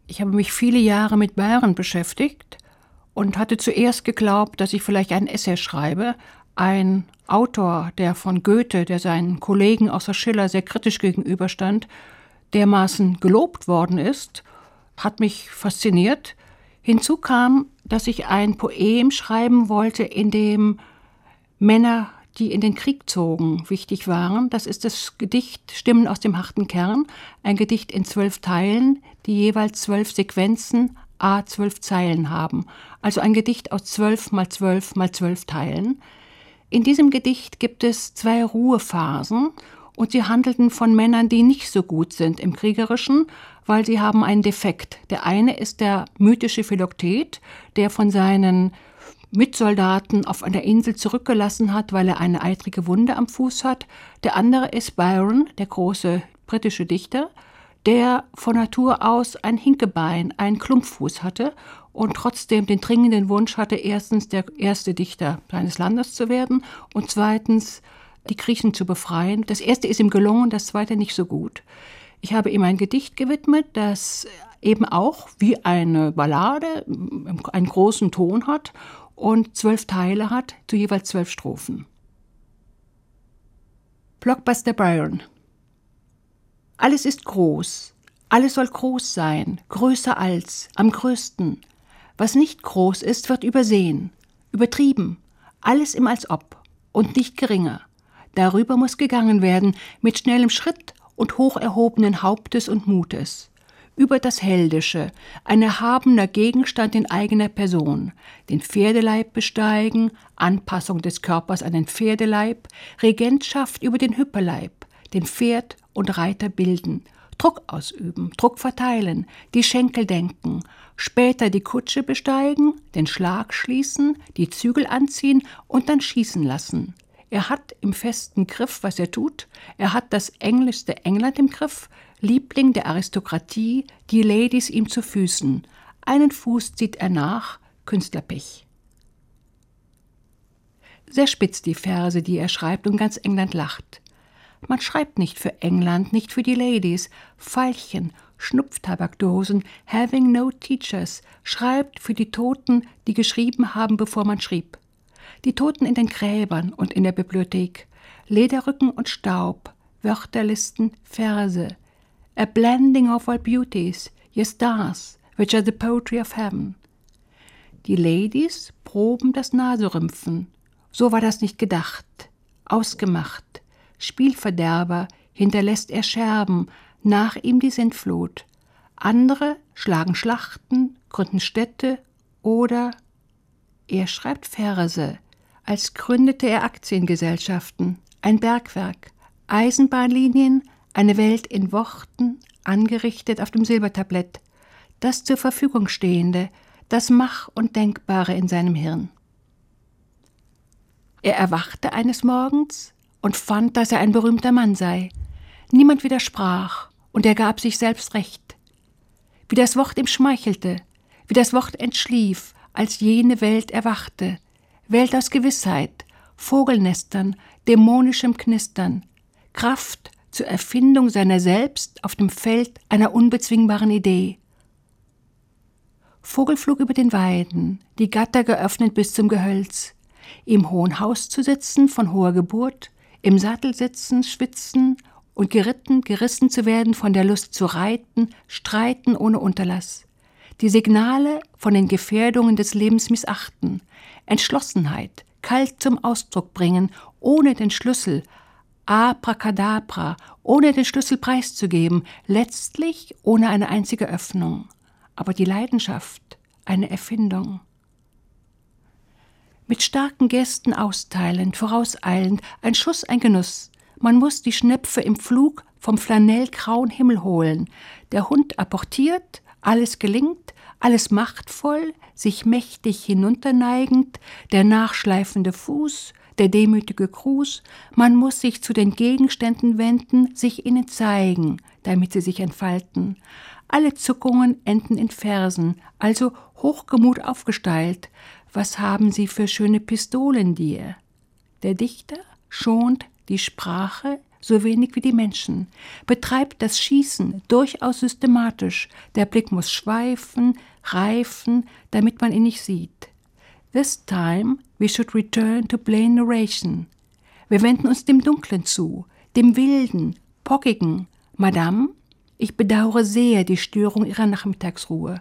Ich habe mich viele Jahre mit Byron beschäftigt und hatte zuerst geglaubt, dass ich vielleicht ein Essay schreibe. Ein Autor, der von Goethe, der seinen Kollegen außer Schiller sehr kritisch gegenüberstand, dermaßen gelobt worden ist, hat mich fasziniert. Hinzu kam, dass ich ein Poem schreiben wollte, in dem Männer, die in den Krieg zogen, wichtig waren. Das ist das Gedicht Stimmen aus dem harten Kern, ein Gedicht in zwölf Teilen, die jeweils zwölf Sequenzen, a zwölf Zeilen haben. Also ein Gedicht aus zwölf mal zwölf mal zwölf Teilen. In diesem Gedicht gibt es zwei Ruhephasen und sie handelten von Männern, die nicht so gut sind im Kriegerischen, weil sie haben einen Defekt. Der eine ist der mythische Philoktet, der von seinen Mitsoldaten auf einer Insel zurückgelassen hat, weil er eine eitrige Wunde am Fuß hat. Der andere ist Byron, der große britische Dichter, der von Natur aus ein Hinkebein, einen Klumpfuß hatte und trotzdem den dringenden Wunsch hatte, erstens der erste Dichter seines Landes zu werden und zweitens die Griechen zu befreien. Das erste ist ihm gelungen, das zweite nicht so gut. Ich habe ihm ein Gedicht gewidmet, das eben auch wie eine Ballade einen großen Ton hat und zwölf Teile hat, zu jeweils zwölf Strophen. Blockbuster Byron. Alles ist groß, alles soll groß sein, größer als, am größten. Was nicht groß ist, wird übersehen, übertrieben, alles im Als ob und nicht geringer. Darüber muss gegangen werden, mit schnellem Schritt und hoch erhobenen Hauptes und Mutes. Über das Heldische, ein erhabener Gegenstand in eigener Person, den Pferdeleib besteigen, Anpassung des Körpers an den Pferdeleib, Regentschaft über den Hüppeleib, den Pferd und Reiter bilden, Druck ausüben, Druck verteilen, die Schenkel denken, später die Kutsche besteigen, den Schlag schließen, die Zügel anziehen und dann schießen lassen. Er hat im festen Griff, was er tut, er hat das englischste England im Griff, Liebling der Aristokratie, die Ladies ihm zu Füßen. Einen Fuß zieht er nach, Künstlerpech. Sehr spitz die Verse, die er schreibt, und ganz England lacht. Man schreibt nicht für England, nicht für die Ladies. Veilchen, Schnupftabakdosen, having no teachers, schreibt für die Toten, die geschrieben haben, bevor man schrieb. Die Toten in den Gräbern und in der Bibliothek, Lederrücken und Staub, Wörterlisten, Verse. A blending of all beauties, ye stars, which are the poetry of heaven. Die Ladies proben das Naserümpfen. So war das nicht gedacht. Ausgemacht. Spielverderber, hinterlässt er Scherben, nach ihm die Sintflut. Andere schlagen Schlachten, gründen Städte oder er schreibt Verse, als gründete er Aktiengesellschaften, ein Bergwerk, Eisenbahnlinien, eine Welt in Worten, angerichtet auf dem Silbertablett, das zur Verfügung Stehende, das Mach- und Denkbare in seinem Hirn. Er erwachte eines Morgens und fand, dass er ein berühmter Mann sei. Niemand widersprach, und er gab sich selbst recht. Wie das Wort ihm schmeichelte, wie das Wort entschlief, als jene Welt erwachte, Welt aus Gewissheit, Vogelnestern, dämonischem Knistern, Kraft zur Erfindung seiner selbst auf dem Feld einer unbezwingbaren Idee. Vogelflug über den Weiden, die Gatter geöffnet bis zum Gehölz, im hohen Haus zu sitzen von hoher Geburt, im Sattel sitzen, schwitzen und geritten, gerissen zu werden von der Lust zu reiten, streiten ohne Unterlass. Die Signale von den Gefährdungen des Lebens missachten, Entschlossenheit, kalt zum Ausdruck bringen, ohne den Schlüssel, abracadabra, ohne den Schlüssel preiszugeben, letztlich ohne eine einzige Öffnung. Aber die Leidenschaft, eine Erfindung. Mit starken Gesten austeilend, vorauseilend, ein Schuss, ein Genuss. Man muss die Schnepfe im Flug vom flanellgrauen Himmel holen. Der Hund apportiert, alles gelingt, alles machtvoll, sich mächtig hinunterneigend, der nachschleifende Fuß, der demütige Gruß. Man muss sich zu den Gegenständen wenden, sich ihnen zeigen, damit sie sich entfalten. Alle Zuckungen enden in Versen, also Hochgemut aufgesteilt. Was haben Sie für schöne Pistolen dir? Der Dichter schont die Sprache so wenig wie die Menschen, betreibt das Schießen durchaus systematisch. Der Blick muss schweifen, reifen, damit man ihn nicht sieht. This time we should return to plain narration. Wir wenden uns dem Dunklen zu, dem Wilden, Pockigen. Madame, ich bedauere sehr die Störung Ihrer Nachmittagsruhe.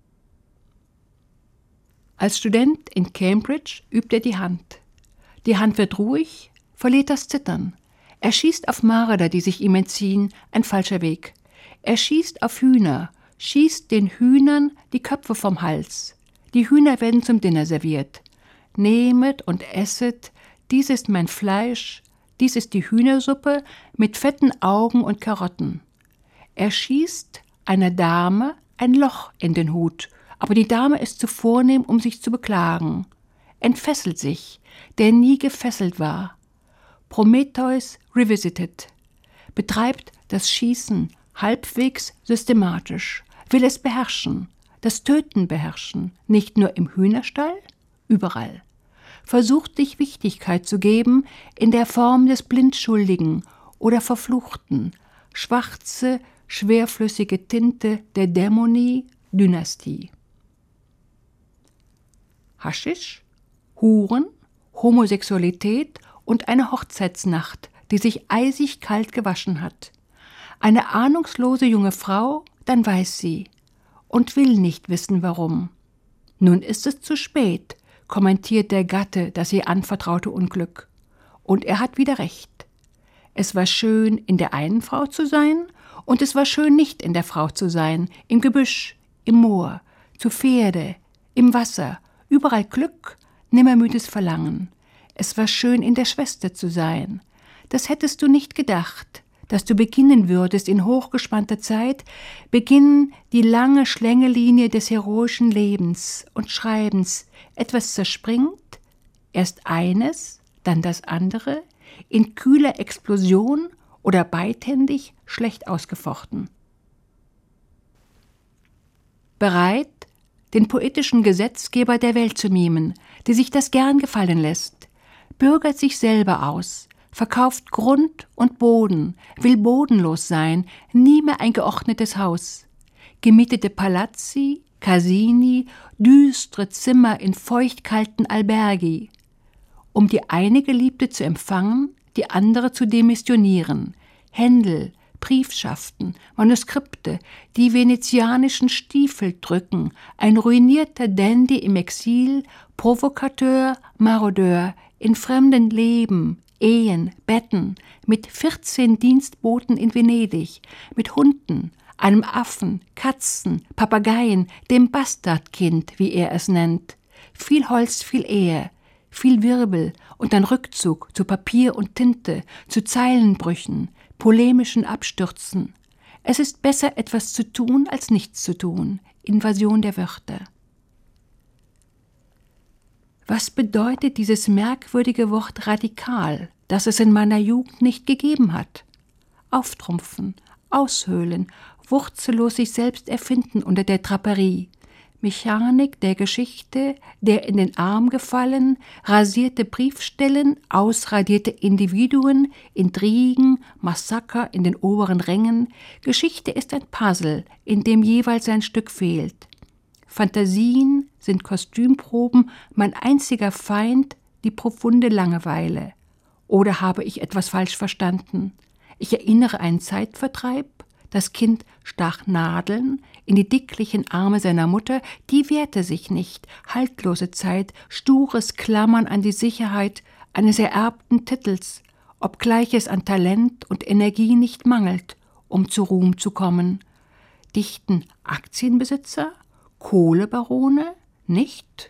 Als Student in Cambridge übt er die Hand. Die Hand wird ruhig, verliert das Zittern. Er schießt auf Marder, die sich ihm entziehen, ein falscher Weg. Er schießt auf Hühner, schießt den Hühnern die Köpfe vom Hals. Die Hühner werden zum Dinner serviert. Nehmet und esset, dies ist mein Fleisch, dies ist die Hühnersuppe mit fetten Augen und Karotten. Er schießt einer Dame ein Loch in den Hut, aber die Dame ist zu vornehm, um sich zu beklagen. Entfesselt sich, der nie gefesselt war. Prometheus Revisited betreibt das Schießen halbwegs systematisch, will es beherrschen, das Töten beherrschen, nicht nur im Hühnerstall, überall. Versucht dich Wichtigkeit zu geben in der Form des Blindschuldigen oder Verfluchten, schwarze, schwerflüssige Tinte der Dämonie, Dynastie. Haschisch, Huren, Homosexualität und eine Hochzeitsnacht, die sich eisig kalt gewaschen hat. Eine ahnungslose junge Frau, dann weiß sie und will nicht wissen, warum. Nun ist es zu spät, kommentiert der Gatte das ihr anvertraute Unglück. Und er hat wieder recht. Es war schön, in der einen Frau zu sein, und es war schön, nicht in der Frau zu sein, im Gebüsch, im Moor, zu Pferde, im Wasser, überall Glück, nimmermüdes Verlangen. Es war schön, in der Schwester zu sein. Das hättest du nicht gedacht, dass du beginnen würdest in hochgespannter Zeit, beginnen die lange Schlängelinie des heroischen Lebens und Schreibens. Etwas zerspringt, erst eines, dann das andere, in kühler Explosion oder beidhändig schlecht ausgefochten. Bereit, den poetischen Gesetzgeber der Welt zu mimen, die sich das gern gefallen lässt, bürgert sich selber aus, verkauft Grund und Boden, will bodenlos sein, nie mehr ein geordnetes Haus. Gemietete Palazzi, Casini, düstre Zimmer in feuchtkalten Alberghi. Um die eine Geliebte zu empfangen, die andere zu demissionieren. Händel, Briefschaften, Manuskripte, die venezianischen Stiefel drücken, ein ruinierter Dandy im Exil, Provokateur, Marodeur, in fremden Leben, Ehen, Betten, mit vierzehn Dienstboten in Venedig, mit Hunden, einem Affen, Katzen, Papageien, dem Bastardkind, wie er es nennt. Viel Holz, viel Ehe, viel Wirbel und dann Rückzug zu Papier und Tinte, zu Zeilenbrüchen, polemischen Abstürzen. Es ist besser, etwas zu tun, als nichts zu tun. Invasion der Wörter. Was bedeutet dieses merkwürdige Wort radikal, das es in meiner Jugend nicht gegeben hat? Auftrumpfen, aushöhlen, wurzellos sich selbst erfinden unter der Draperie. Mechanik der Geschichte, der in den Arm gefallen, rasierte Briefstellen, ausradierte Individuen, Intrigen, Massaker in den oberen Rängen. Geschichte ist ein Puzzle, in dem jeweils ein Stück fehlt. Fantasien sind Kostümproben, mein einziger Feind, die profunde Langeweile. Oder habe ich etwas falsch verstanden? Ich erinnere einen Zeitvertreib. Das Kind stach Nadeln in die dicklichen Arme seiner Mutter, die wehrte sich nicht. Haltlose Zeit, stures Klammern an die Sicherheit eines ererbten Titels, obgleich es an Talent und Energie nicht mangelt, um zu Ruhm zu kommen. Dichten Aktienbesitzer? Kohlebarone? Nicht?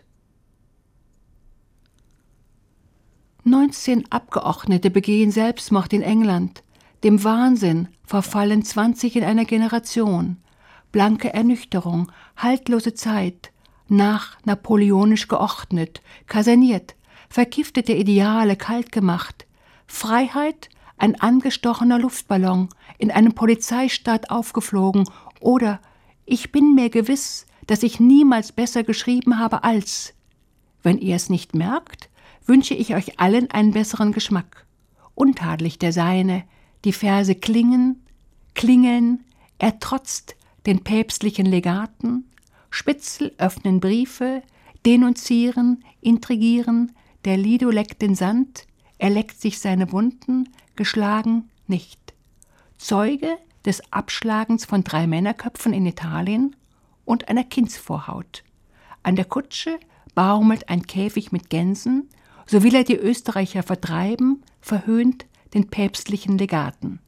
neunzehn Abgeordnete begehen Selbstmord in England. Dem Wahnsinn verfallen zwanzig in einer Generation. Blanke Ernüchterung, haltlose Zeit, nach napoleonisch geordnet, kaserniert, vergiftete Ideale kalt gemacht. Freiheit, ein angestochener Luftballon, in einem Polizeistaat aufgeflogen. Oder ich bin mir gewiss, dass ich niemals besser geschrieben habe als. Wenn ihr es nicht merkt, wünsche ich euch allen einen besseren Geschmack. Untadelig der seine, die Verse klingen, klingeln, er trotzt den päpstlichen Legaten, Spitzel öffnen Briefe, denunzieren, intrigieren, der Lido leckt den Sand, er leckt sich seine Wunden, geschlagen nicht. Zeuge des Abschlagens von drei Männerköpfen in Italien und einer Kindsvorhaut. An der Kutsche baumelt ein Käfig mit Gänsen, so will er die Österreicher vertreiben, verhöhnt den päpstlichen Legaten.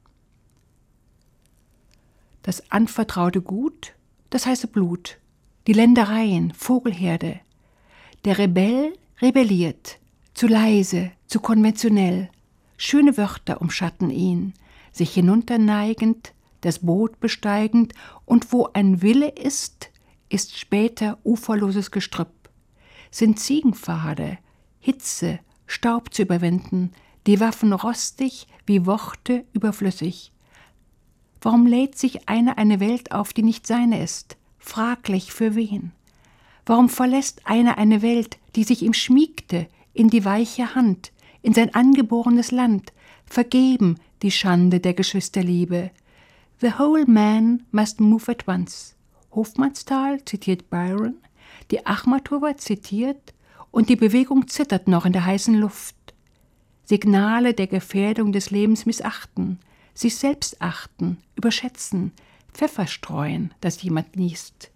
Das anvertraute Gut, das heiße Blut, die Ländereien, Vogelherde. Der Rebell rebelliert, zu leise, zu konventionell. Schöne Wörter umschatten ihn, sich hinunterneigend, das Boot besteigend, und wo ein Wille ist, ist später uferloses Gestrüpp. Sind Ziegenpfade, Hitze, Staub zu überwinden, die Waffen rostig, wie Worte überflüssig. Warum lädt sich einer eine Welt auf, die nicht seine ist? Fraglich für wen? Warum verlässt einer eine Welt, die sich ihm schmiegte, in die weiche Hand, in sein angeborenes Land, vergeben die Schande der Geschwisterliebe? The whole man must move at once. Hofmannsthal zitiert Byron, die Achmatowa zitiert, und die Bewegung zittert noch in der heißen Luft. Signale der Gefährdung des Lebens missachten, sich selbst achten, überschätzen, Pfeffer streuen, dass jemand niest.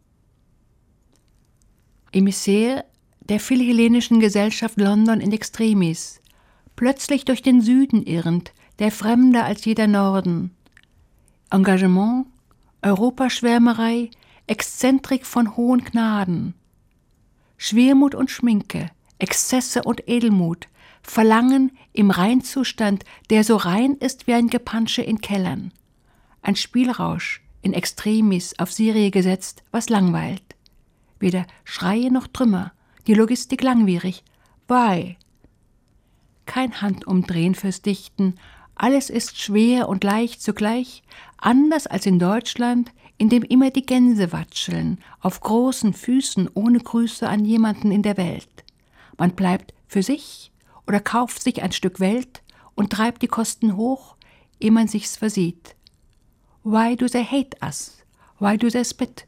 Emissär der philhellenischen Gesellschaft London in extremis, plötzlich durch den Süden irrend, der fremder als jeder Norden. Engagement, Europaschwärmerei, Exzentrik von hohen Gnaden. Schwermut und Schminke, Exzesse und Edelmut, Verlangen im Reinzustand, der so rein ist wie ein Gepansche in Kellern. Ein Spielrausch in Extremis auf Serie gesetzt, was langweilt. Weder Schreie noch Trümmer, die Logistik langwierig. Why? Kein Handumdrehen fürs Dichten, alles ist schwer und leicht zugleich, anders als in Deutschland, in dem immer die Gänse watscheln, auf großen Füßen ohne Grüße an jemanden in der Welt. Man bleibt für sich oder kauft sich ein Stück Welt und treibt die Kosten hoch, ehe man sich's versieht. Why do they hate us? Why do they spit?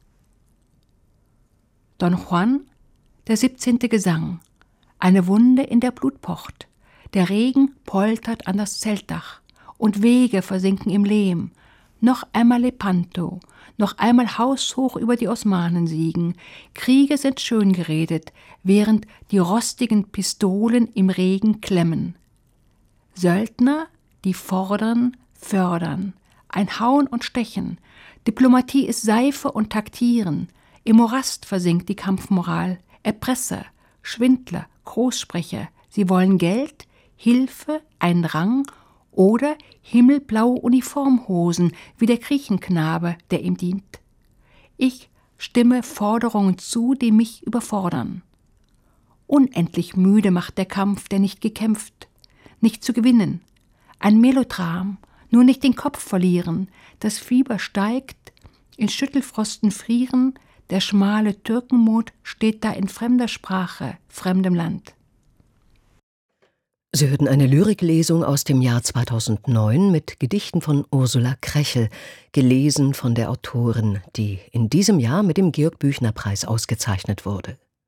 Don Juan, der siebzehnte Gesang, eine Wunde in der Blut pocht, der Regen poltert an das Zeltdach und Wege versinken im Lehm, noch einmal Lepanto, noch einmal haushoch über die Osmanen siegen, Kriege sind schön geredet, während die rostigen Pistolen im Regen klemmen. Söldner, die fordern, fördern, ein Hauen und Stechen, Diplomatie ist Seife und Taktieren, im Morast versinkt die Kampfmoral, Erpresser, Schwindler, Großsprecher, sie wollen Geld, Hilfe, einen Rang oder himmelblaue Uniformhosen wie der Griechenknabe, der ihm dient. Ich stimme Forderungen zu, die mich überfordern. Unendlich müde macht der Kampf, der nicht gekämpft, nicht zu gewinnen. Ein Melodram, nur nicht den Kopf verlieren, das Fieber steigt, in Schüttelfrosten frieren, der schmale Türkenmond steht da in fremder Sprache, fremdem Land. Sie hörten eine Lyriklesung aus dem Jahr zweitausendneun mit Gedichten von Ursula Krechel, gelesen von der Autorin, die in diesem Jahr mit dem Georg-Büchner-Preis ausgezeichnet wurde.